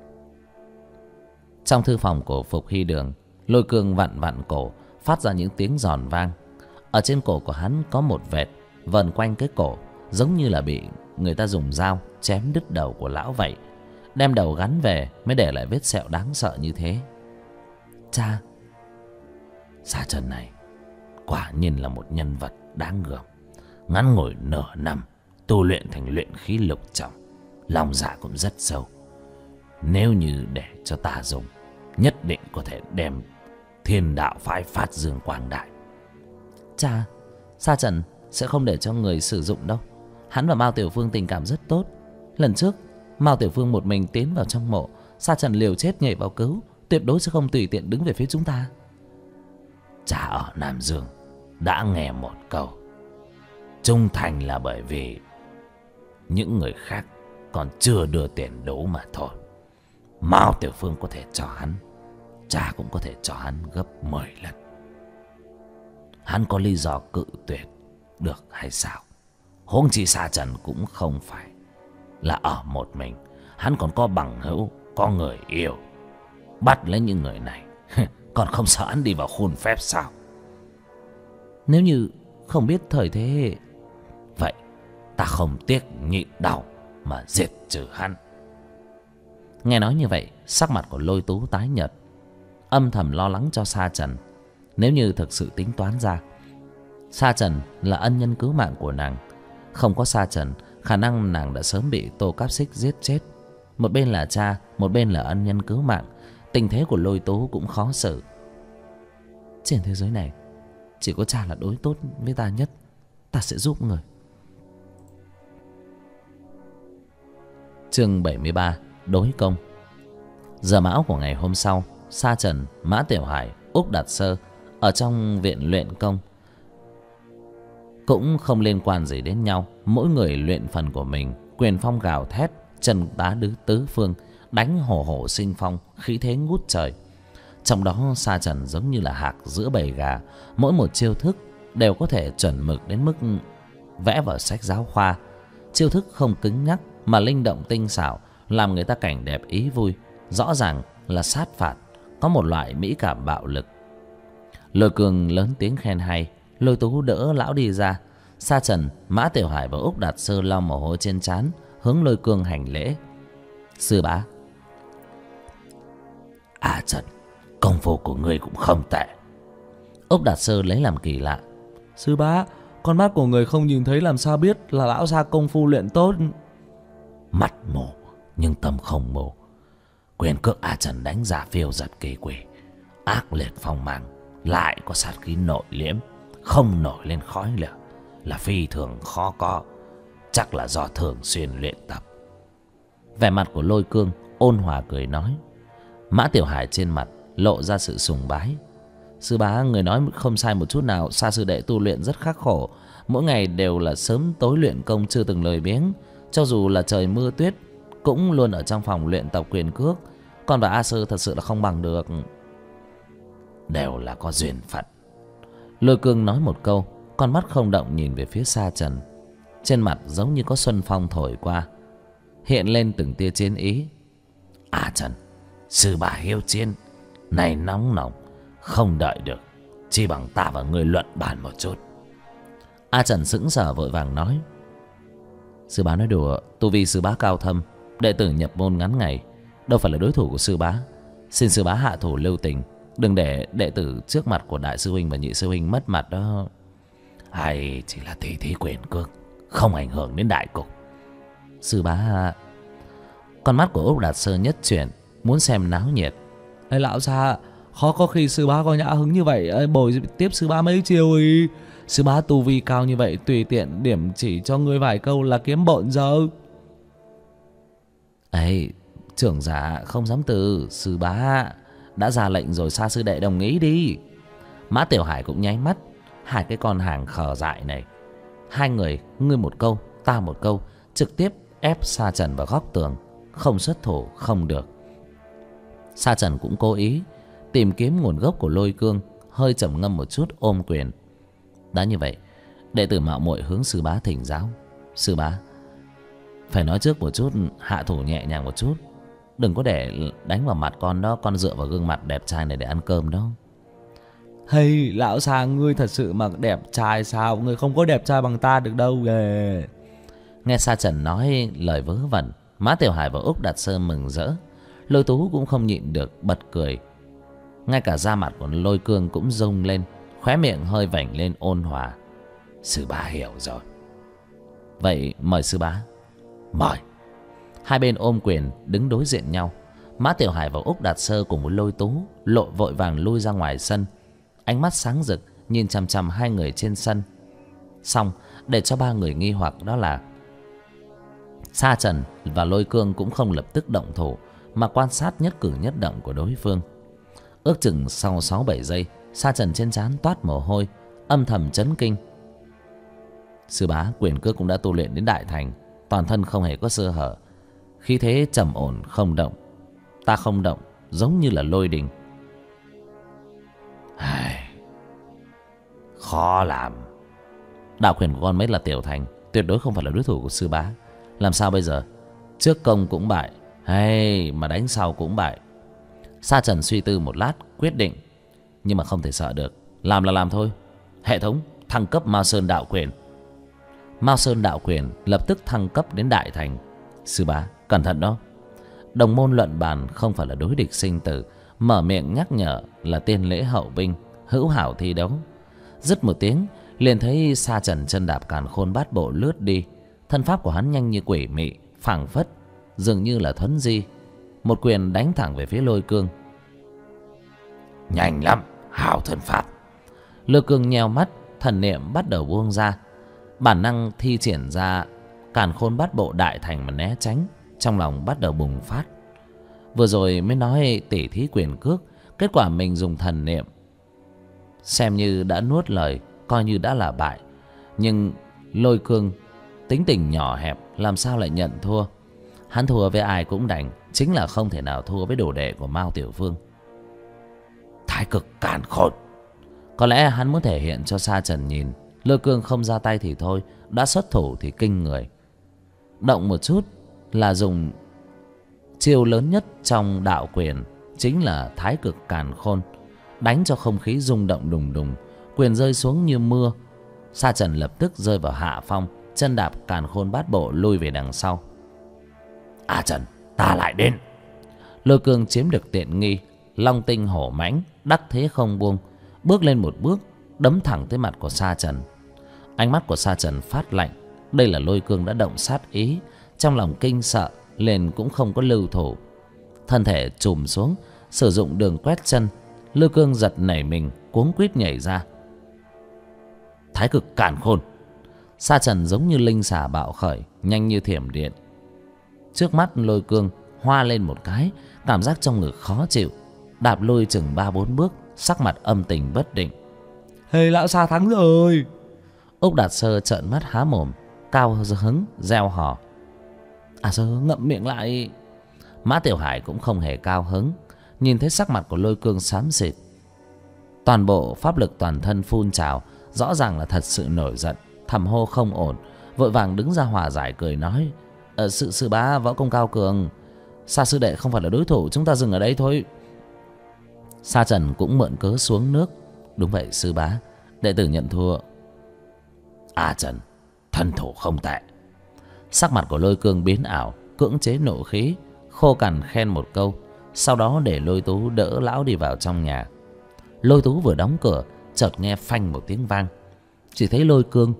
Trong thư phòng của Phục Hy Đường, Lôi Cương vặn vặn cổ, phát ra những tiếng giòn vang. Ở trên cổ của hắn có một vệt vần quanh cái cổ, giống như là bị người ta dùng dao chém đứt đầu của lão vậy. Đem đầu gắn về mới để lại vết sẹo đáng sợ như thế. Cha, Sa Trần này quả nhiên là một nhân vật đáng gờm. Ngắn ngủi nửa năm tu luyện thành luyện khí lục trọng, lòng dạ cũng rất sâu. Nếu như để cho ta dùng, nhất định có thể đem Thiên Đạo phái phát dương quang đại. Cha, Sa Trần sẽ không để cho người sử dụng đâu. Hắn và Mao Tiểu Phương tình cảm rất tốt. Lần trước Mao Tiểu Phương một mình tiến vào trong mộ, Sa Trần liều chết nhảy vào cứu, tuyệt đối sẽ không tùy tiện đứng về phía chúng ta. Cha ở Nam Dương đã nghe một câu, trung thành là bởi vì những người khác còn chưa đưa tiền đủ mà thôi. Mao Tiểu Phương có thể cho hắn, cha cũng có thể cho hắn gấp 10 lần. Hắn có lý do cự tuyệt được hay sao? Huống chi Sa Trần cũng không phải là ở một mình, hắn còn có bằng hữu, có người yêu. Bắt lấy những người này còn không sợ hắn đi vào khuôn phép sao? Nếu như không biết thời thế, vậy ta không tiếc nhịn đau mà diệt trừ hắn. Nghe nói như vậy, sắc mặt của Lôi Tú tái nhợt, âm thầm lo lắng cho Sa Trần. Nếu như thực sự tính toán ra, Sa Trần là ân nhân cứu mạng của nàng. Không có Sa Trần, khả năng nàng đã sớm bị Tô Cáp Xích giết chết. Một bên là cha, một bên là ân nhân cứu mạng, tình thế của Lôi Tú cũng khó xử. Trên thế giới này chỉ có cha là đối tốt với ta nhất. Ta sẽ giúp người. Chương 73, đối công. Giờ mão của ngày hôm sau, Sa Trần, Mã Tiểu Hải, Úc Đạt Sơ ở trong viện luyện công. Cũng không liên quan gì đến nhau, mỗi người luyện phần của mình. Quyền phong gào thét, chân đá tứ phương, đánh hổ hổ sinh phong, khí thế ngút trời. Trong đó Sa Trần giống như là hạc giữa bầy gà, mỗi một chiêu thức đều có thể chuẩn mực đến mức vẽ vào sách giáo khoa. Chiêu thức không cứng nhắc mà linh động tinh xảo, làm người ta cảnh đẹp ý vui. Rõ ràng là sát phạt, có một loại mỹ cảm bạo lực. Lôi Cương lớn tiếng khen hay. Lôi Tú đỡ lão đi ra. Sa Trần, Mã Tiểu Hải và Úc Đạt Sơ lau mồ hôi trên trán, hướng Lôi Cương hành lễ. Sư bá. À Trần, công phu của ngươi cũng không tệ. Úc Đạt Sơ lấy làm kỳ lạ. Sư bá, con mắt của người không nhìn thấy làm sao biết là lão gia công phu luyện tốt. Mắt mù nhưng tâm không mù. Quyền cước A Trần đánh ra phiêu giật kỳ quỷ, ác liệt phong mang, lại có sát khí nội liễm, không nổi lên khói lửa, là phi thường khó có. Chắc là do thường xuyên luyện tập. Vẻ mặt của Lôi Cương ôn hòa cười nói. Mã Tiểu Hải trên mặt lộ ra sự sùng bái. Sư bá, người nói không sai một chút nào. Sa sư đệ tu luyện rất khắc khổ, mỗi ngày đều là sớm tối luyện công, chưa từng lười biếng. Cho dù là trời mưa tuyết cũng luôn ở trong phòng luyện tập quyền cước. Còn bà A Sư thật sự là không bằng được. Đều là có duyên phận. Lôi Cương nói một câu, con mắt không động nhìn về phía Sa Trần. Trên mặt giống như có xuân phong thổi qua, hiện lên từng tia chiến ý. A Trần, sư bá hiếu chiến, này nóng nóng, không đợi được, chỉ bằng ta và ngươi luận bàn một chút. A Trần sững sờ vội vàng nói. Sư bá nói đùa, tu vi sư bá cao thâm, đệ tử nhập môn ngắn ngày, đâu phải là đối thủ của sư bá. Xin sư bá hạ thủ lưu tình, đừng để đệ tử trước mặt của đại sư huynh và nhị sư huynh mất mặt đó. Hay chỉ là tỷ thí quyền cước, không ảnh hưởng đến đại cục. Sư bá... Con mắt của Úc Đạt Sơ nhất chuyển, muốn xem náo nhiệt. Ê lão Sa, khó có khi sư bá có nhã hứng như vậy bồi tiếp sư bá mấy chiêu ý. Sư bá tu vi cao như vậy, tùy tiện điểm chỉ cho ngươi vài câu là kiếm bộn giờ. Ê, trưởng giả không dám từ. Sư bá đã ra lệnh rồi, Sa sư đệ đồng ý đi. Mã Tiểu Hải cũng nháy mắt. Hai cái con hàng khờ dại này, hai người ngươi một câu ta một câu, trực tiếp ép Sa Trần vào góc tường. Không xuất thủ không được. Sa Trần cũng cố ý tìm kiếm nguồn gốc của Lôi Cương, hơi trầm ngâm một chút ôm quyền. Đã như vậy, đệ tử mạo muội hướng sư bá thỉnh giáo. Sư bá, phải nói trước một chút, hạ thủ nhẹ nhàng một chút, đừng có để đánh vào mặt con đó. Con dựa vào gương mặt đẹp trai này để ăn cơm đó. Hey lão Sa, ngươi thật sự mà đẹp trai sao? Ngươi không có đẹp trai bằng ta được đâu ghê. Nghe Sa Trần nói lời vớ vẩn, Mã Tiểu Hải và Úc Đạt Sơ mừng rỡ. Lôi Tú cũng không nhịn được bật cười. Ngay cả da mặt của Lôi Cương cũng rung lên, khóe miệng hơi vểnh lên ôn hòa. Sư bá hiểu rồi. Vậy mời sư bá. Mời. Hai bên ôm quyền đứng đối diện nhau. Mã Tiểu Hải và Úc Đạt Sơ cùng với Lôi Tú lộ vội vàng lui ra ngoài sân, ánh mắt sáng rực nhìn chằm chằm hai người trên sân. Xong, để cho ba người nghi hoặc đó là Sa Trần và Lôi Cương cũng không lập tức động thủ, mà quan sát nhất cử nhất động của đối phương. Ước chừng sau 6-7 giây, Sa Trần trên trán toát mồ hôi, âm thầm chấn kinh. Sư bá quyền cước cũng đã tu luyện đến đại thành, toàn thân không hề có sơ hở, khí thế trầm ổn không động. Ta không động giống như là lôi đình. Khó làm. Đạo quyền của con mới là tiểu thành, tuyệt đối không phải là đối thủ của sư bá. Làm sao bây giờ? Trước công cũng bại, hay mà đánh sau cũng bại. Sa Trần suy tư một lát, quyết định. Nhưng mà không thể sợ được, làm là làm thôi. Hệ thống thăng cấp Mao Sơn đạo quyền. Mao Sơn đạo quyền lập tức thăng cấp đến đại thành. Sư bá cẩn thận đó. Đồng môn luận bàn không phải là đối địch sinh tử, mở miệng nhắc nhở là tiên lễ hậu binh, hữu hảo thi đấu. Dứt một tiếng, liền thấy Sa Trần chân đạp càn khôn bát bộ lướt đi. Thân pháp của hắn nhanh như quỷ mị, phảng phất, dường như là thuấn di. Một quyền đánh thẳng về phía Lôi Cương. Nhanh lắm, hảo thân pháp. Lôi Cương nheo mắt, thần niệm bắt đầu buông ra. Bản năng thi triển ra càn khôn bát bộ đại thành mà né tránh, trong lòng bắt đầu bùng phát. Vừa rồi mới nói tỉ thí quyền cước, kết quả mình dùng thần niệm, xem như đã nuốt lời, coi như đã là bại. Nhưng Lôi Cương tính tình nhỏ hẹp, làm sao lại nhận thua. Hắn thua với ai cũng đành, chính là không thể nào thua với đồ đệ của Mao Tiểu Phương. Thái cực càn khôn. Có lẽ hắn muốn thể hiện cho Sa Trần nhìn, Lôi Cương không ra tay thì thôi, đã xuất thủ thì kinh người. Động một chút là dùng chiêu lớn nhất trong đạo quyền, chính là thái cực càn khôn, đánh cho không khí rung động đùng đùng, quyền rơi xuống như mưa. Sa Trần lập tức rơi vào hạ phong, chân đạp càn khôn bát bộ lui về đằng sau. A Trần, ta lại đến. Lôi Cương chiếm được tiện nghi, long tinh hổ mãnh, đắc thế không buông, bước lên một bước, đấm thẳng tới mặt của Sa Trần. Ánh mắt của Sa Trần phát lạnh, đây là Lôi Cương đã động sát ý, trong lòng kinh sợ, liền cũng không có lưu thủ. thân thể chùm xuống, sử dụng đường quét chân. Lôi Cương giật nảy mình, cuống quýt nhảy ra. Thái cực càn khôn. Sa trần giống như linh xà bạo khởi, nhanh như thiểm điện. Trước mắt Lôi Cương hoa lên một cái, cảm giác trong ngực khó chịu, đạp lùi chừng 3-4 bước, sắc mặt âm tình bất định. Hey, lão Sa thắng rồi. Úc Đạt Sơ trợn mắt há mồm, cao hứng reo hò. À Sơ, ngậm miệng lại. Mã Tiểu Hải cũng không hề cao hứng, nhìn thấy sắc mặt của Lôi Cương xám xịt, toàn bộ pháp lực toàn thân phun trào, rõ ràng là thật sự nổi giận, thầm hô không ổn, vội vàng đứng ra hòa giải, cười nói: sư bá võ công cao cường, Sa sư đệ không phải là đối thủ, chúng ta dừng ở đây thôi. Sa Trần cũng mượn cớ xuống nước. Đúng vậy sư bá, đệ tử nhận thua. Trần, thân thủ không tệ. Sắc mặt của Lôi Cương biến ảo, cưỡng chế nộ khí, khô cằn khen một câu, sau đó để Lôi Tú đỡ lão đi vào trong nhà. Lôi Tú vừa đóng cửa, chợt nghe phanh một tiếng vang. Chỉ thấy Lôi Cương,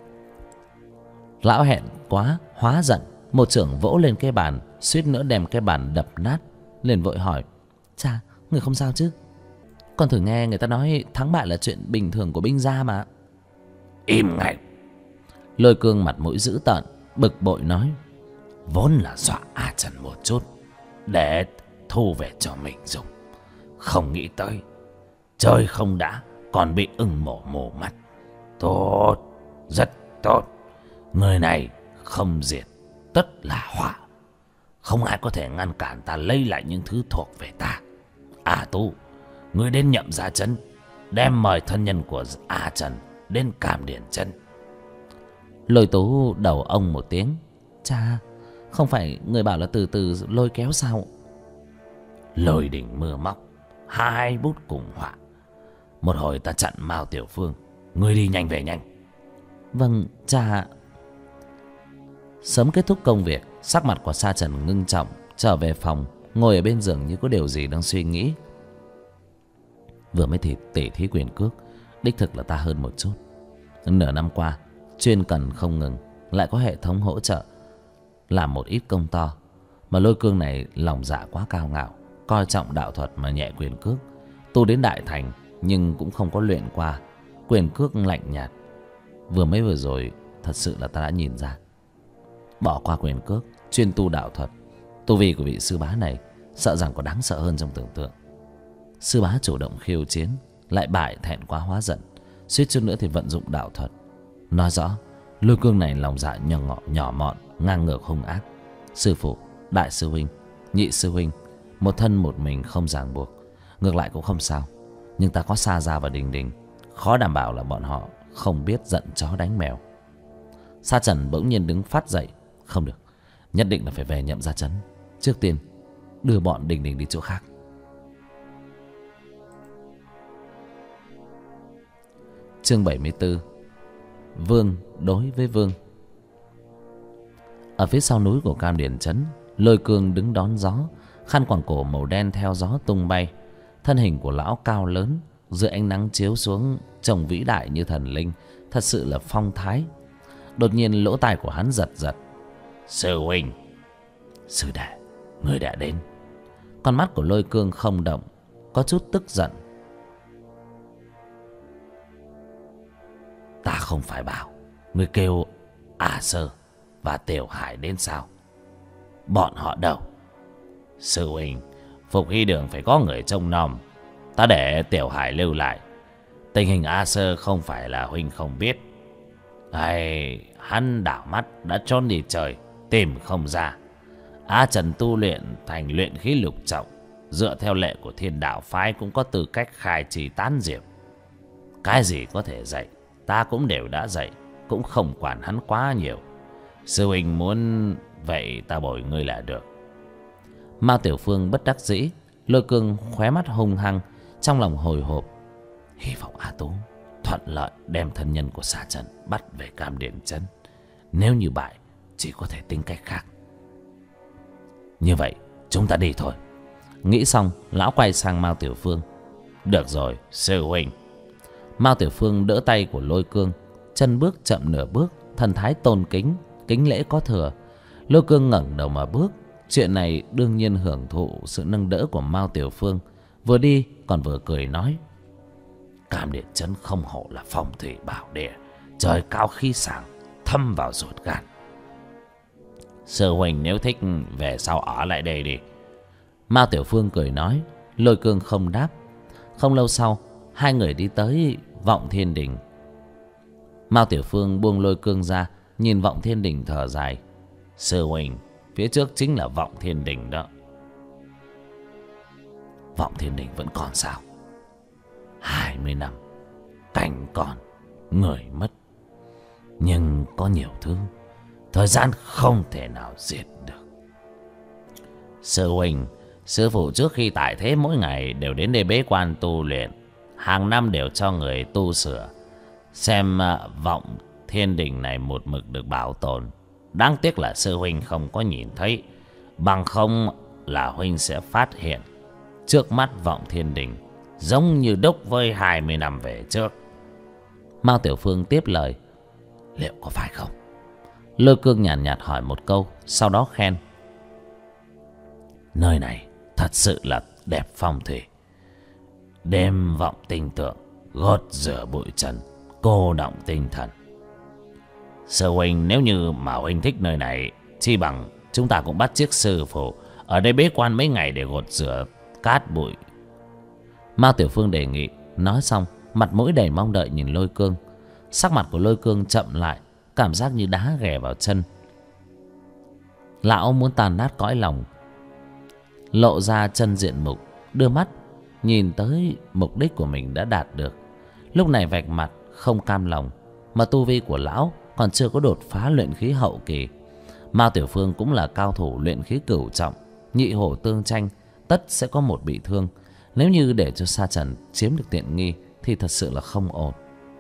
lão hẹn quá hóa giận, một chưởng vỗ lên cái bàn, suýt nữa đem cái bàn đập nát. Liền vội hỏi: Cha, người không sao chứ? Con thử nghe người ta nói thắng bại là chuyện bình thường của binh gia mà. Im ngay. Lôi Cương mặt mũi dữ tợn, bực bội nói: Vốn là dọa Trần một chút, để thu về cho mình dùng, không nghĩ tới chơi không đã, còn bị ưng mổ mắt. Tốt, rất tốt. Người này không diệt tất là họa, không ai có thể ngăn cản ta lấy lại những thứ thuộc về ta. Tu, ngươi đến Nhậm Gia Trấn, đem mời thân nhân của Trần đến Cam Điền Trấn. Lôi Tú đầu ông một tiếng: Cha, không phải người bảo là từ từ lôi kéo sao? Lôi đỉnh mưa móc, hai bút cùng họa. Một hồi ta chặn Mao Tiểu Phương, ngươi đi nhanh về nhanh. Vâng cha. Sớm kết thúc công việc, sắc mặt của Sa Trần ngưng trọng, trở về phòng, ngồi ở bên giường như có điều gì đang suy nghĩ. Vừa mới tỉ thí quyền cước, đích thực là ta hơn một chút. Nửa năm qua chuyên cần không ngừng, lại có hệ thống hỗ trợ, làm một ít công to. Mà Lôi Cương này lòng dạ quá cao ngạo, coi trọng đạo thuật mà nhẹ quyền cước. Tu đến đại thành nhưng cũng không có luyện qua, quyền cước lạnh nhạt. Vừa rồi thật sự là ta đã nhìn ra. Bỏ qua quyền cước, chuyên tu đạo thuật, tu vi của vị sư bá này sợ rằng có đáng sợ hơn trong tưởng tượng. Sư bá chủ động khiêu chiến, lại bại thẹn quá hóa giận, suýt chút nữa thì vận dụng đạo thuật. Nói rõ Lôi Cương này lòng dạ nhỏ mọn, ngang ngược hung ác. Sư phụ, đại sư huynh, nhị sư huynh, một thân một mình không ràng buộc, ngược lại cũng không sao. Nhưng ta có Sa Gia và Đình Đình, khó đảm bảo là bọn họ không biết giận chó đánh mèo. Sa Trần bỗng nhiên đứng phát dậy: Không được, nhất định là phải về Nhậm Gia Trấn. Trước tiên đưa bọn Đình Đình đi chỗ khác. Chương 74. Vương đối với vương. Ở phía sau núi của Cam Điền Trấn, Lôi Cương đứng đón gió, khăn quàng cổ màu đen theo gió tung bay. Thân hình của lão cao lớn, dưới ánh nắng chiếu xuống trông vĩ đại như thần linh, thật sự là phong thái. Đột nhiên lỗ tai của hắn giật giật. Sư huynh. Sư đệ, người đã đến. Con mắt của Lôi Cương không động, có chút tức giận. Ta không phải bảo người kêu Sơ và Tiểu Hải đến sao? Bọn họ đâu? Sư huynh, Phục Hy Đường phải có người trông nom, ta để Tiểu Hải lưu lại. Tình hình Sơ không phải là huynh không biết. Hắn đảo mắt đã trốn đi trời, tìm không ra. Trần tu luyện thành luyện khí lục trọng, dựa theo lệ của Thiên Đạo phái cũng có tư cách khai trì tán diệp. Cái gì có thể dạy ta cũng đều đã dạy, cũng không quản hắn quá nhiều. Sư huynh muốn vậy ta bồi ngươi là được. Mao Tiểu Phương bất đắc dĩ. Lôi Cương khóe mắt hung hăng, trong lòng hồi hộp. Hy vọng Tú thuận lợi đem thân nhân của Sa Trần bắt về Cam Điền Trấn. Nếu như bại, chỉ có thể tính cách khác. Như vậy chúng ta đi thôi. Nghĩ xong, lão quay sang Mao Tiểu Phương. Được rồi sư huynh. Mao Tiểu Phương đỡ tay của Lôi Cương, chân bước chậm nửa bước, thần thái tôn kính, kính lễ có thừa. Lôi Cương ngẩng đầu mà bước, Chuyện này đương nhiên hưởng thụ sự nâng đỡ của Mao Tiểu Phương, vừa đi còn vừa cười nói: Cam Điền Trấn không hổ là phong thủy bảo địa, trời cao khí sảng, thâm vào ruột gan. Sư huynh nếu thích về sau ở lại đây đi. Mao Tiểu Phương cười nói. Lôi Cương không đáp. Không lâu sau, hai người đi tới Vọng Thiên Đình. Mao Tiểu Phương buông Lôi Cương ra, nhìn Vọng Thiên Đình thở dài: Sư huynh, phía trước chính là Vọng Thiên Đình đó. Vọng Thiên Đình vẫn còn sao? 20 năm, cảnh còn, người mất. Nhưng có nhiều thứ thời gian không thể nào diệt được. Sư huynh, sư phụ trước khi tại thế mỗi ngày đều đến đây bế quan tu luyện, hàng năm đều cho người tu sửa. Xem Vọng Thiên Đình này một mực được bảo tồn. Đáng tiếc là sư huynh không có nhìn thấy, bằng không là huynh sẽ phát hiện trước mắt Vọng Thiên Đình giống như đúc với 20 năm về trước. Mao Tiểu Phương tiếp lời: Liệu có phải không? Lôi Cương nhàn nhạt hỏi một câu, sau đó khen: Nơi này thật sự là đẹp phong thủy. Đêm vọng tinh tượng, gót rửa bụi trần, cô động tinh thần. Sư huynh nếu như mà huynh thích nơi này, chi bằng chúng ta cũng bắt chiếc sư phụ ở đây bế quan mấy ngày để gột rửa cát bụi. Mao Tiểu Phương đề nghị. Nói xong, mặt mũi đầy mong đợi nhìn Lôi Cương. Sắc mặt của Lôi Cương chậm lại, cảm giác như đá ghè vào chân. Lão muốn tàn nát cõi lòng, lộ ra chân diện mục, đưa mắt nhìn tới mục đích của mình đã đạt được. Lúc này vạch mặt không cam lòng, mà tu vi của lão còn chưa có đột phá luyện khí hậu kỳ. Mao Tiểu Phương cũng là cao thủ luyện khí cửu trọng, nhị hổ tương tranh, tất sẽ có một bị thương. Nếu như để cho Sa Trần chiếm được tiện nghi thì thật sự là không ổn.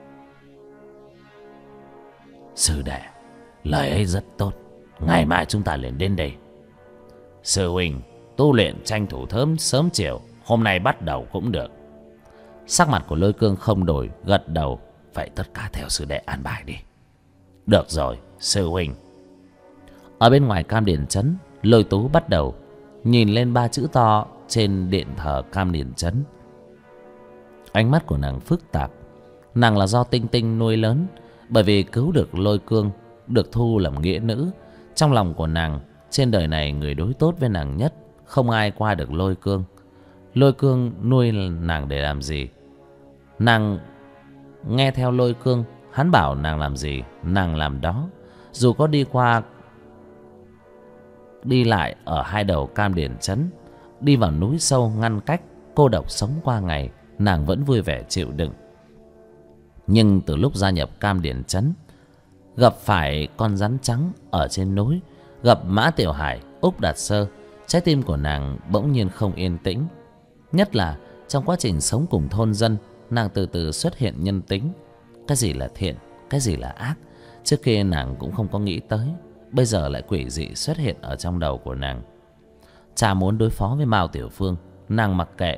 Sư đệ, lời ấy rất tốt. Ngày mai chúng ta liền đến đây. Sư huynh, tu luyện tranh thủ sớm chiều, hôm nay bắt đầu cũng được. Sắc mặt của Lôi Cương không đổi, gật đầu: Vậy tất cả theo sư đệ an bài đi. Được rồi, sư huynh. Ở bên ngoài Cam Điền Trấn, Lôi Tú bắt đầu nhìn lên 3 chữ to trên điện thờ Cam Điền Trấn. Ánh mắt của nàng phức tạp. Nàng là do Tinh Tinh nuôi lớn, bởi vì cứu được Lôi Cương, được thu làm nghĩa nữ. Trong lòng của nàng, trên đời này người đối tốt với nàng nhất không ai qua được Lôi Cương. Lôi Cương nuôi nàng để làm gì? Nàng nghe theo Lôi Cương, hắn bảo nàng làm gì nàng làm đó. Dù có đi lại ở hai đầu Cam Điền Trấn, đi vào núi sâu ngăn cách, cô độc sống qua ngày, nàng vẫn vui vẻ chịu đựng. Nhưng từ lúc gia nhập Cam Điền Trấn, gặp phải con rắn trắng ở trên núi, gặp Mã Tiểu Hải, Úc Đạt Sơ, trái tim của nàng bỗng nhiên không yên tĩnh. Nhất là trong quá trình sống cùng thôn dân, nàng từ từ xuất hiện nhân tính. Cái gì là thiện, cái gì là ác, trước kia nàng cũng không có nghĩ tới, bây giờ lại quỷ dị xuất hiện ở trong đầu của nàng. Cha muốn đối phó với Mao Tiểu Phương, nàng mặc kệ.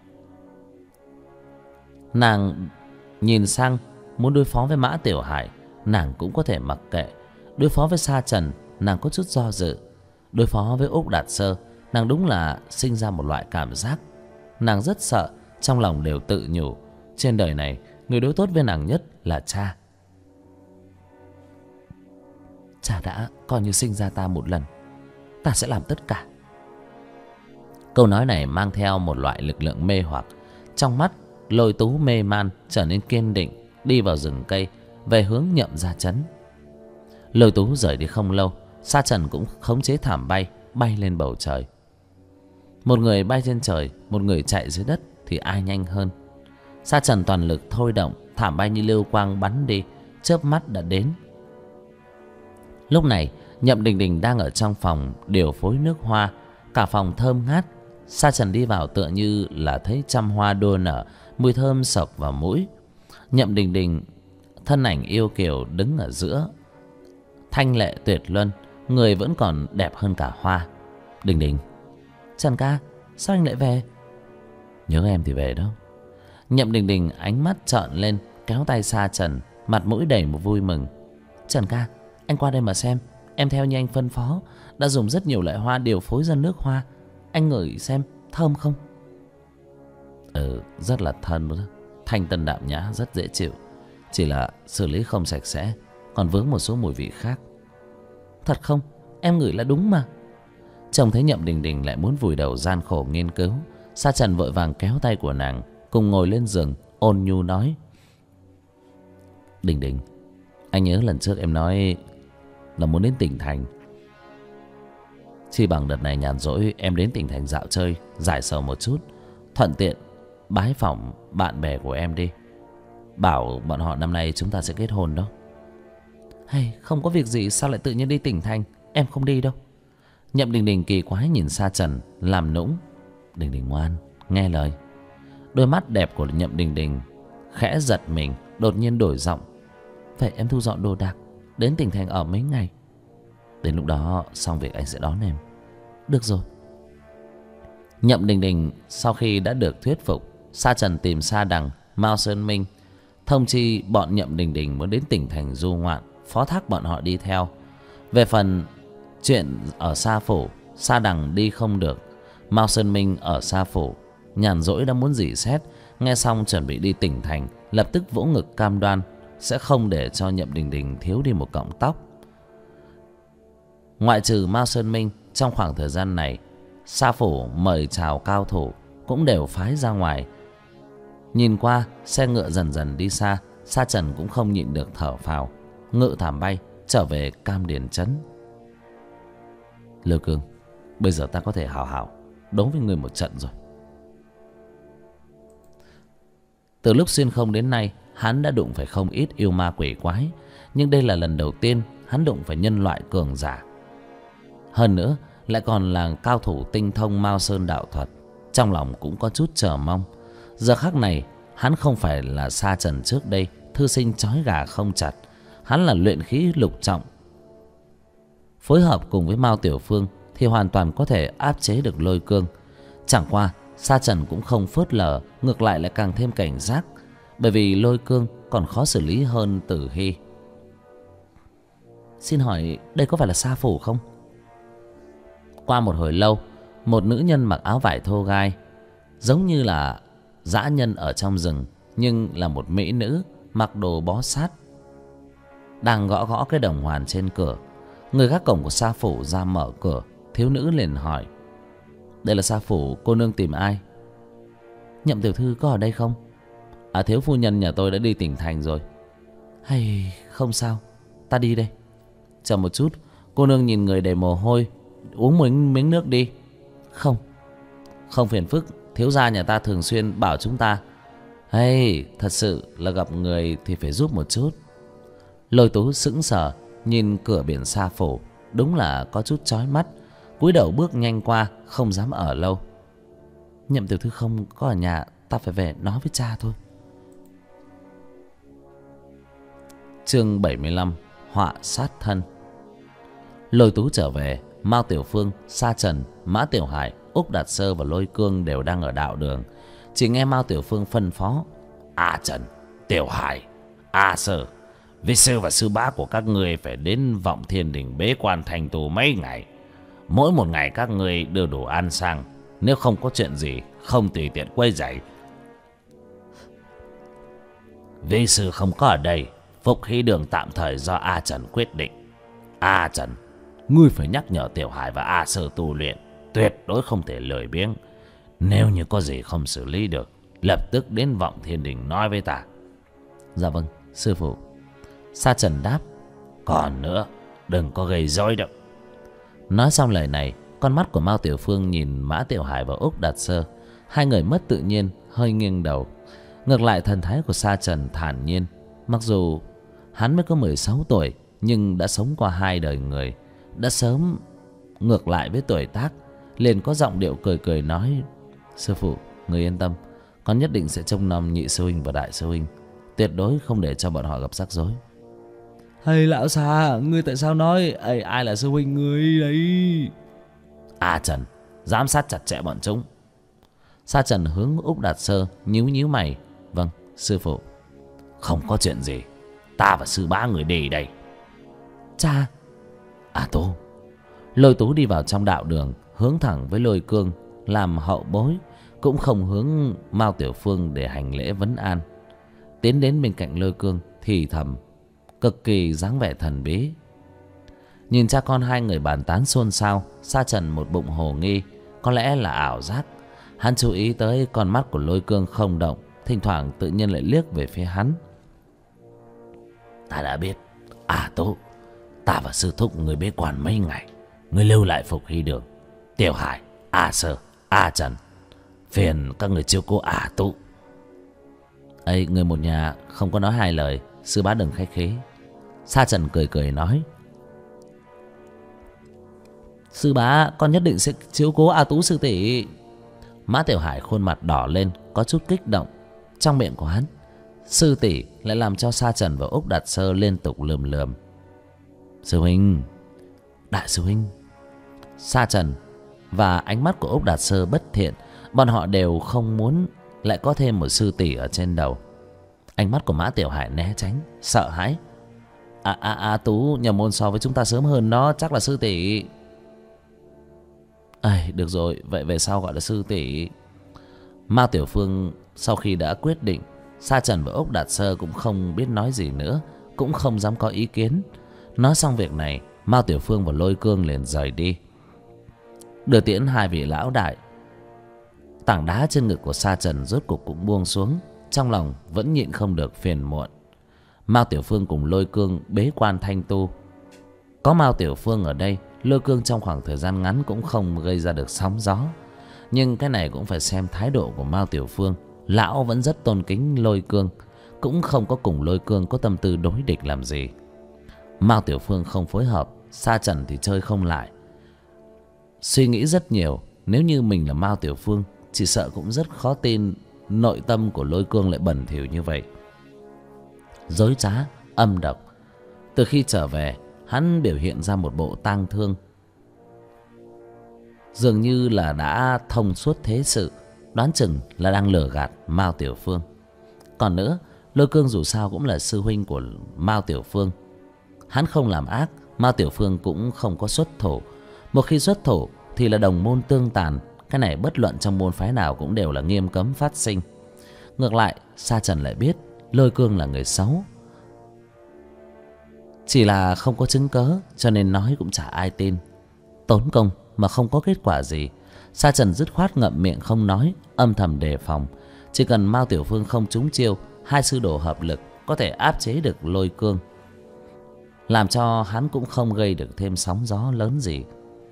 Nàng nhìn sang muốn đối phó với Mã Tiểu Hải, nàng cũng có thể mặc kệ. Đối phó với Sa Trần, nàng có chút do dự. Đối phó với Úc Đạt Sơ, nàng đúng là sinh ra một loại cảm giác. Nàng rất sợ, trong lòng đều tự nhủ, trên đời này người đối tốt với nàng nhất là cha. Cha đã coi như sinh ra ta một lần, ta sẽ làm tất cả. Câu nói này mang theo một loại lực lượng mê hoặc. Trong mắt Lôi Tú mê man trở nên kiên định, đi vào rừng cây về hướng Nhậm Gia Trấn. Lôi Tú rời đi không lâu, Sa Trần cũng khống chế thảm bay lên bầu trời. Một người bay trên trời, một người chạy dưới đất thì ai nhanh hơn? Sa Trần toàn lực thôi động, thảm bay như lưu quang bắn đi, chớp mắt đã đến. Lúc này Nhậm Đình Đình đang ở trong phòng điều phối nước hoa, cả phòng thơm ngát. Sa Trần đi vào tựa như là thấy trăm hoa đua nở, mùi thơm sộc vào mũi. Nhậm Đình Đình thân ảnh yêu kiều đứng ở giữa, thanh lệ tuyệt luân, người vẫn còn đẹp hơn cả hoa. Đình Đình. Trần ca, sao anh lại về? Nhớ em thì về đâu. Nhậm Đình Đình ánh mắt trợn lên, kéo tay Sa Trần, mặt mũi đầy một vui mừng. Trần ca, anh qua đây mà xem, em theo như anh phân phó, đã dùng rất nhiều loại hoa điều phối ra nước hoa. Anh ngửi xem thơm không? Rất là thơm đó. Thanh tân đạm nhã, rất dễ chịu. Chỉ là xử lý không sạch sẽ, còn vướng một số mùi vị khác. Thật không? Em ngửi là đúng mà. Trông thấy Nhậm Đình Đình lại muốn vùi đầu gian khổ nghiên cứu, Sa Trần vội vàng kéo tay của nàng, cùng ngồi lên giường, ôn nhu nói: Đình Đình, anh nhớ lần trước em nói là muốn đến tỉnh thành. Chi bằng đợt này nhàn rỗi em đến tỉnh thành dạo chơi, giải sầu một chút, thuận tiện bái phỏng bạn bè của em đi. Bảo bọn họ năm nay chúng ta sẽ kết hôn đó. Hay không có việc gì sao lại tự nhiên đi tỉnh thành? Em không đi đâu. Nhậm Đình Đình kỳ quái nhìn Sa Trần, làm nũng. Đình Đình ngoan, nghe lời. Đôi mắt đẹp của Nhậm Đình Đình khẽ giật mình, đột nhiên đổi giọng. Vậy em thu dọn đồ đạc, đến tỉnh thành ở mấy ngày. Đến lúc đó xong việc anh sẽ đón em. Được rồi. Nhậm Đình Đình sau khi đã được thuyết phục, Sa Trần tìm Sa Đằng, Mao Sơn Minh, thông chi bọn Nhậm Đình Đình muốn đến tỉnh thành du ngoạn, phó thác bọn họ đi theo. Về phần chuyện ở Sa Phủ, Sa Đằng đi không được, Mao Sơn Minh ở Sa Phủ nhàn rỗi đã muốn rỉ sét, nghe xong chuẩn bị đi tỉnh thành, lập tức vỗ ngực cam đoan sẽ không để cho Nhậm Đình Đình thiếu đi một cọng tóc. Ngoại trừ Mao Sơn Minh, trong khoảng thời gian này, Sa Phủ mời chào cao thủ cũng đều phái ra ngoài. Nhìn qua xe ngựa dần dần đi xa, Sa Trần cũng không nhịn được thở phào, ngự thảm bay trở về Cam Điền Trấn. Lưu Cương, bây giờ ta có thể hào hào đấu với người một trận rồi. Từ lúc xuyên không đến nay, hắn đã đụng phải không ít yêu ma quỷ quái, nhưng đây là lần đầu tiên hắn đụng phải nhân loại cường giả. Hơn nữa lại còn là cao thủ tinh thông Mao Sơn đạo thuật. Trong lòng cũng có chút chờ mong. Giờ khắc này hắn không phải là Sa Trần trước đây, thư sinh trói gà không chặt. Hắn là luyện khí lục trọng, phối hợp cùng với Mao Tiểu Phương thì hoàn toàn có thể áp chế được Lôi Cương. Chẳng qua Sa Trần cũng không phớt lờ, ngược lại lại càng thêm cảnh giác, bởi vì Lôi Cương còn khó xử lý hơn Tử Hy. Xin hỏi đây có phải là Sa Phủ không? Qua một hồi lâu, một nữ nhân mặc áo vải thô gai, giống như là dã nhân ở trong rừng, nhưng là một mỹ nữ mặc đồ bó sát, đang gõ gõ cái đồng hoàn trên cửa. Người gác cổng của Sa Phủ ra mở cửa, thiếu nữ liền hỏi: Đây là Sa Phủ, cô nương tìm ai? Nhậm tiểu thư có ở đây không? Thiếu phu nhân nhà tôi đã đi tỉnh thành rồi. Hay không sao, ta đi đây. Chờ một chút, cô nương nhìn người đầy mồ hôi, uống một miếng nước đi. Không phiền phức, thiếu gia nhà ta thường xuyên bảo chúng ta. Thật sự là gặp người thì phải giúp một chút. Lôi Tú sững sờ nhìn cửa biển Sa Phủ, đúng là có chút chói mắt, cúi đầu bước nhanh qua, không dám ở lâu. Nhậm tiểu thư không có ở nhà, ta phải về nói với cha thôi. Chương 75: Họa sát thân. Lôi Tú trở về, Mao Tiểu Phương, Sa Trần, Mã Tiểu Hải, Úc Đạt Sơ và Lôi Cương đều đang ở đạo đường. Chỉ nghe Mao Tiểu Phương phân phó: A Trần, Tiểu Hải, A Sơ, vi sư và sư bá của các ngươi phải đến Vọng Thiên Đình bế quan thành tù mấy ngày. Mỗi một ngày các ngươi đưa đồ ăn sang, nếu không có chuyện gì không tùy tiện quấy rầy. Vi sư không có ở đây, phục khí đường tạm thời do A Trần quyết định. A Trần, ngươi phải nhắc nhở Tiểu Hải và A Sơ tu luyện, tuyệt đối không thể lười biếng. Nếu như có gì không xử lý được, lập tức đến Vọng Thiên Đình nói với ta. Dạ vâng, sư phụ. Sa Trần đáp: Còn nữa, đừng có gây rối đâu. Nói xong lời này, con mắt của Mao Tiểu Phương nhìn Mã Tiểu Hải và Úc Đạt Sơ. Hai người mất tự nhiên, hơi nghiêng đầu. Ngược lại thần thái của Sa Trần thản nhiên. Mặc dù hắn mới có 16 tuổi, nhưng đã sống qua 2 đời người, đã sớm ngược lại với tuổi tác, liền có giọng điệu cười cười nói: Sư phụ, người yên tâm, con nhất định sẽ trông nom nhị sư huynh và đại sư huynh, tuyệt đối không để cho bọn họ gặp rắc rối. Hay lão Sa, ngươi tại sao nói ai là sư huynh ngươi đấy? A Trần, giám sát chặt chẽ bọn chúng. Sa Trần hướng Úc Đạt Sơ, nhíu nhíu mày: Vâng, sư phụ. Không có chuyện gì, ta và sư bá người đi đây. Cha, À Tú. Lôi Tú đi vào trong đạo đường, hướng thẳng với Lôi Cương làm hậu bối, cũng không hướng Mao Tiểu Phương để hành lễ vấn an. Tiến đến bên cạnh Lôi Cương thì thầm, cực kỳ dáng vẻ thần bí. Nhìn cha con hai người bàn tán xôn xao, Sa Trần một bụng hồ nghi, có lẽ là ảo giác. Hắn chú ý tới con mắt của Lôi Cương không động, thỉnh thoảng tự nhiên lại liếc về phía hắn. Ta đã biết. À Tú, ta và sư thúc người bế quan mấy ngày, người lưu lại Phục Hy Đường. Tiểu Hải, A Sơ, A Trần, phiền các người chiếu cố A Tú. Ấy, người một nhà không có nói hai lời, sư bá đừng khách khí. Sa Trần cười cười nói, sư bá, con nhất định sẽ chiếu cố A Tú sư tỷ. Mã Tiểu Hải khuôn mặt đỏ lên, có chút kích động. Trong miệng của hắn, sư tỷ lại làm cho Sa Trần và Úc Đạt Sơ liên tục lườm lườm. Sư huynh, đại sư huynh. Sa Trần và ánh mắt của Úc Đạt Sơ bất thiện, bọn họ đều không muốn lại có thêm một sư tỷ ở trên đầu. Ánh mắt của Mã Tiểu Hải né tránh, sợ hãi. Tú nhập môn so với chúng ta sớm hơn đó, chắc là sư tỷ. Được rồi, vậy về sau gọi là sư tỷ. Mao Tiểu Phương sau khi đã quyết định, Sa Trần và Úc Đạt Sơ cũng không biết nói gì nữa, cũng không dám có ý kiến. Nói xong việc này, Mao Tiểu Phương và Lôi Cương liền rời đi. Đưa tiễn hai vị lão đại, tảng đá trên ngực của Sa Trần rốt cuộc cũng buông xuống, trong lòng vẫn nhịn không được phiền muộn. Mao Tiểu Phương cùng Lôi Cương bế quan thanh tu. Có Mao Tiểu Phương ở đây, Lôi Cương trong khoảng thời gian ngắn cũng không gây ra được sóng gió. Nhưng cái này cũng phải xem thái độ của Mao Tiểu Phương. Lão vẫn rất tôn kính Lôi Cương, cũng không có cùng Lôi Cương có tâm tư đối địch làm gì. Mao Tiểu Phương không phối hợp, Sa Trần thì chơi không lại. Suy nghĩ rất nhiều, nếu như mình là Mao Tiểu Phương, chỉ sợ cũng rất khó tin nội tâm của Lôi Cương lại bẩn thỉu như vậy. Dối trá, âm độc. Từ khi trở về, hắn biểu hiện ra một bộ tang thương, dường như là đã thông suốt thế sự, đoán chừng là đang lừa gạt Mao Tiểu Phương. Còn nữa, Lôi Cương dù sao cũng là sư huynh của Mao Tiểu Phương. Hắn không làm ác, Mao Tiểu Phương cũng không có xuất thủ. Một khi xuất thủ thì là đồng môn tương tàn. Cái này bất luận trong môn phái nào cũng đều là nghiêm cấm phát sinh. Ngược lại, Sa Trần lại biết Lôi Cương là người xấu, chỉ là không có chứng cớ, cho nên nói cũng chả ai tin. Tốn công mà không có kết quả gì. Sa Trần dứt khoát ngậm miệng không nói, âm thầm đề phòng. Chỉ cần Mao Tiểu Phương không trúng chiêu, hai sư đồ hợp lực có thể áp chế được Lôi Cương, làm cho hắn cũng không gây được thêm sóng gió lớn gì.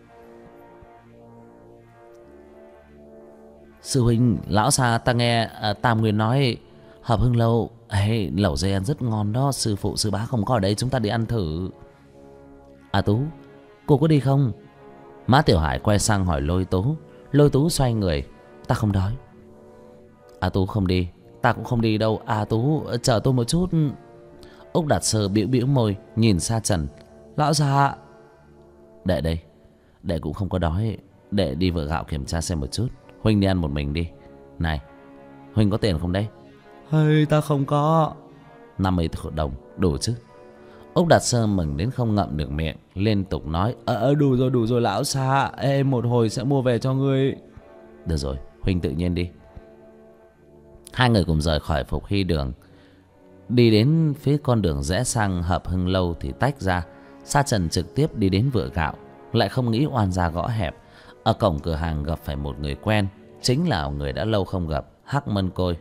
Sư huynh, lão Sa, ta nghe Tam Nguyên nói Hợp Hưng Lâu lẩu dê ăn rất ngon đó. Sư phụ sư bá không có ở đây, chúng ta đi ăn thử. Tú, cô có đi không? Mã Tiểu Hải quay sang hỏi Lôi Tú. Lôi Tú xoay người, ta không đói. Tú không đi, ta cũng không đi đâu. Tú, chờ tôi một chút. Úc Đạt Sơ bĩu bĩu môi nhìn Sa Trần. Lão Sa, đệ đây, đệ cũng không có đói. Đệ đi vợ gạo kiểm tra xem một chút. Huynh đi ăn một mình đi. Này, Huynh có tiền không đấy? Ta không có. 50 đồng đủ chứ? Úc Đạt Sơ mừng đến không ngậm được miệng, liên tục nói đủ rồi lão Sa, một hồi sẽ mua về cho ngươi. Được rồi, Huynh tự nhiên đi. Hai người cùng rời khỏi Phục Hy Đường, đi đến phía con đường rẽ sang Hợp Hưng Lâu thì tách ra. Sa Trần trực tiếp đi đến vựa gạo, lại không nghĩ oan gia gõ hẹp. Ở cổng cửa hàng gặp phải một người quen, chính là người đã lâu không gặp, Hắc Mân Côi.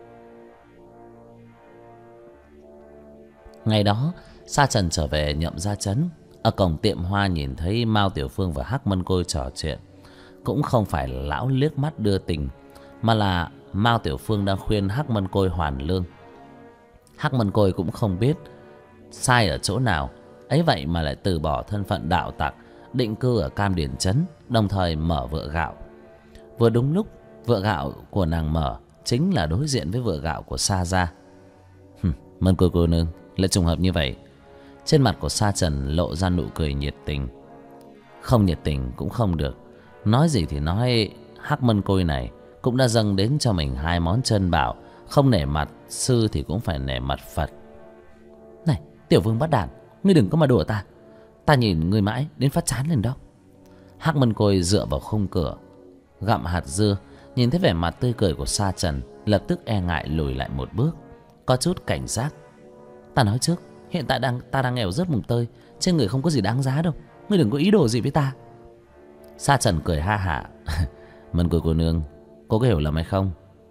Ngày đó, Sa Trần trở về Nhậm Gia Trấn. Ở cổng tiệm hoa nhìn thấy Mao Tiểu Phương và Hắc Mân Côi trò chuyện. Cũng không phải là lão liếc mắt đưa tình, mà là Mao Tiểu Phương đang khuyên Hắc Mân Côi hoàn lương. Hắc Mân Côi cũng không biết sai ở chỗ nào, ấy vậy mà lại từ bỏ thân phận đạo tặc, định cư ở Cam Điền Trấn, đồng thời mở vựa gạo. Vừa đúng lúc vựa gạo của nàng mở chính là đối diện với vựa gạo của Sa gia. Mân Côi cô nương, lại trùng hợp như vậy. Trên mặt của Sa Trần lộ ra nụ cười nhiệt tình. Không nhiệt tình cũng không được. Nói gì thì nói, Hắc Mân Côi này cũng đã dâng đến cho mình hai món chân bảo. Không nể mặt sư thì cũng phải nể mặt Phật. Này, Tiểu Vương bắt đản, ngươi đừng có mà đùa ta. Ta nhìn ngươi mãi đến phát chán lên đó. Hắc Mân Côi dựa vào khung cửa gặm hạt dưa, nhìn thấy vẻ mặt tươi cười của Sa Trần, lập tức e ngại lùi lại một bước, có chút cảnh giác. Ta nói trước, hiện tại ta đang nghèo rớt mùng tơi, trên người không có gì đáng giá đâu, ngươi đừng có ý đồ gì với ta. Sa Trần cười ha hả. Mân Côi cô nương, cô có hiểu lầm hay không?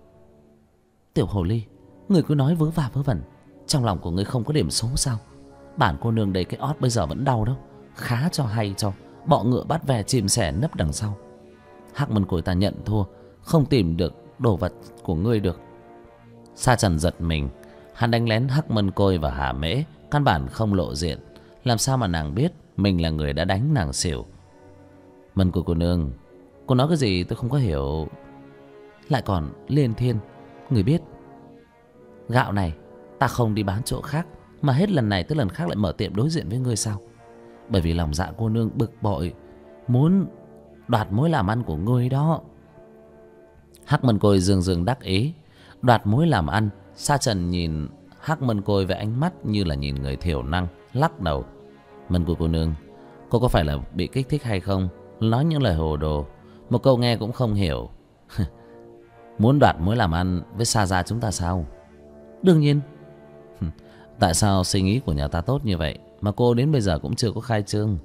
Tiểu hồ ly, người cứ nói vớ va vớ vẩn, trong lòng của ngươi không có điểm số sao? Bản cô nương đây cái ót bây giờ vẫn đau đâu. Khá cho hay cho, bọ ngựa bắt ve chim sẻ nấp đằng sau. Hắc Mân Côi ta nhận thua, không tìm được đồ vật của ngươi được. Sa Trần giật mình, hắn đánh lén Hắc Mân Côi và Hà Mễ, căn bản không lộ diện, làm sao mà nàng biết mình là người đã đánh nàng xỉu. Mân Côi cô nương, cô nói cái gì tôi không có hiểu. Lại còn Liên Thiên, người biết gạo này ta không đi bán chỗ khác, mà hết lần này tới lần khác lại mở tiệm đối diện với ngươi sao? Bởi vì lòng dạ cô nương bực bội, muốn đoạt mối làm ăn của ngươi đó. Hắc Mân Côi dương dương đắc ý. Đoạt mối làm ăn? Sa Trần nhìn Hắc Mân Côi với ánh mắt như là nhìn người thiểu năng, lắc đầu. Mân Côi cô nương, cô có phải là bị kích thích hay không? Nói những lời hồ đồ, một câu nghe cũng không hiểu. Muốn đoạt mối làm ăn với Sa gia chúng ta sao? Đương nhiên. Tại sao sinh ý của nhà ta tốt như vậy mà cô đến bây giờ cũng chưa có khai trương?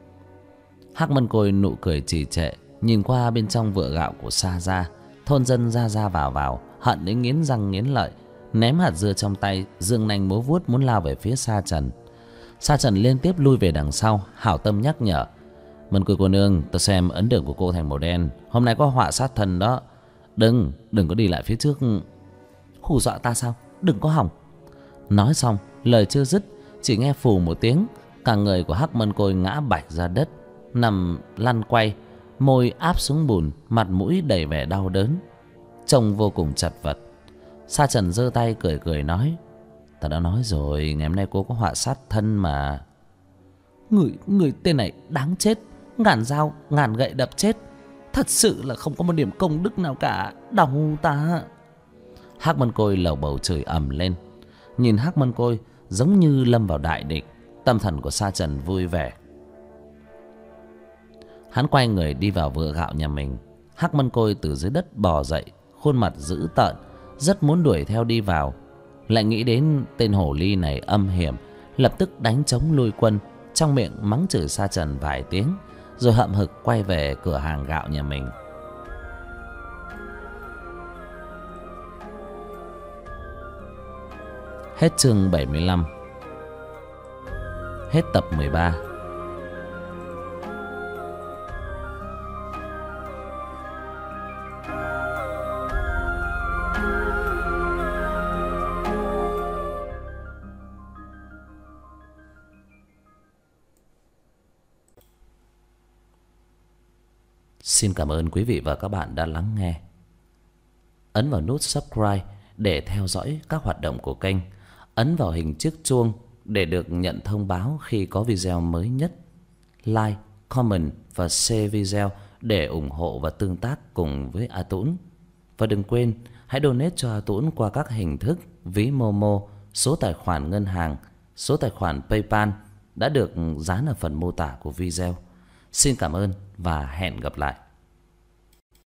Hắc Mân Côi nụ cười trì trệ, nhìn qua bên trong vựa gạo của Sa gia. Thôn dân ra ra vào, hận đến nghiến răng nghiến lợi, ném hạt dưa trong tay, dương nanh múa vuốt muốn lao về phía Sa Trần. Sa Trần liên tiếp lui về đằng sau, hảo tâm nhắc nhở. Mân Côi cô nương, tôi xem ấn đường của cô thành màu đen, hôm nay có họa sát thân đó. Đừng có đi lại phía trước. Hù dọa ta sao? Đừng có hỏng. Nói xong, lời chưa dứt, chỉ nghe phù một tiếng, cả người của Hắc Mân Côi ngã bạch ra đất, nằm lăn quay, môi áp xuống bùn, mặt mũi đầy vẻ đau đớn, trông vô cùng chật vật. Sa Trần giơ tay cười cười nói: Ta đã nói rồi, ngày hôm nay cô có họa sát thân mà. Người tên này đáng chết, ngàn dao ngàn gậy đập chết, thật sự là không có một điểm công đức nào cả, đau ta. Hắc Mân Côi lầu bầu chửi ầm lên. Nhìn Hắc Mân Côi giống như lâm vào đại địch, tâm thần của Sa Trần vui vẻ. Hắn quay người đi vào vựa gạo nhà mình. Hắc Mân Côi từ dưới đất bò dậy, khuôn mặt dữ tợn, rất muốn đuổi theo đi vào, lại nghĩ đến tên hổ ly này âm hiểm, lập tức đánh trống lui quân, trong miệng mắng chửi Sa Trần vài tiếng, rồi hậm hực quay về cửa hàng gạo nhà mình. Hết chương 75. Hết tập 13. Xin cảm ơn quý vị và các bạn đã lắng nghe. Ấn vào nút subscribe để theo dõi các hoạt động của kênh. Ấn vào hình chiếc chuông để được nhận thông báo khi có video mới nhất. Like, comment và share video để ủng hộ và tương tác cùng với A Tũng. Và đừng quên hãy donate cho A Tũng qua các hình thức ví Momo, số tài khoản ngân hàng, số tài khoản PayPal đã được dán ở phần mô tả của video. Xin cảm ơn và hẹn gặp lại.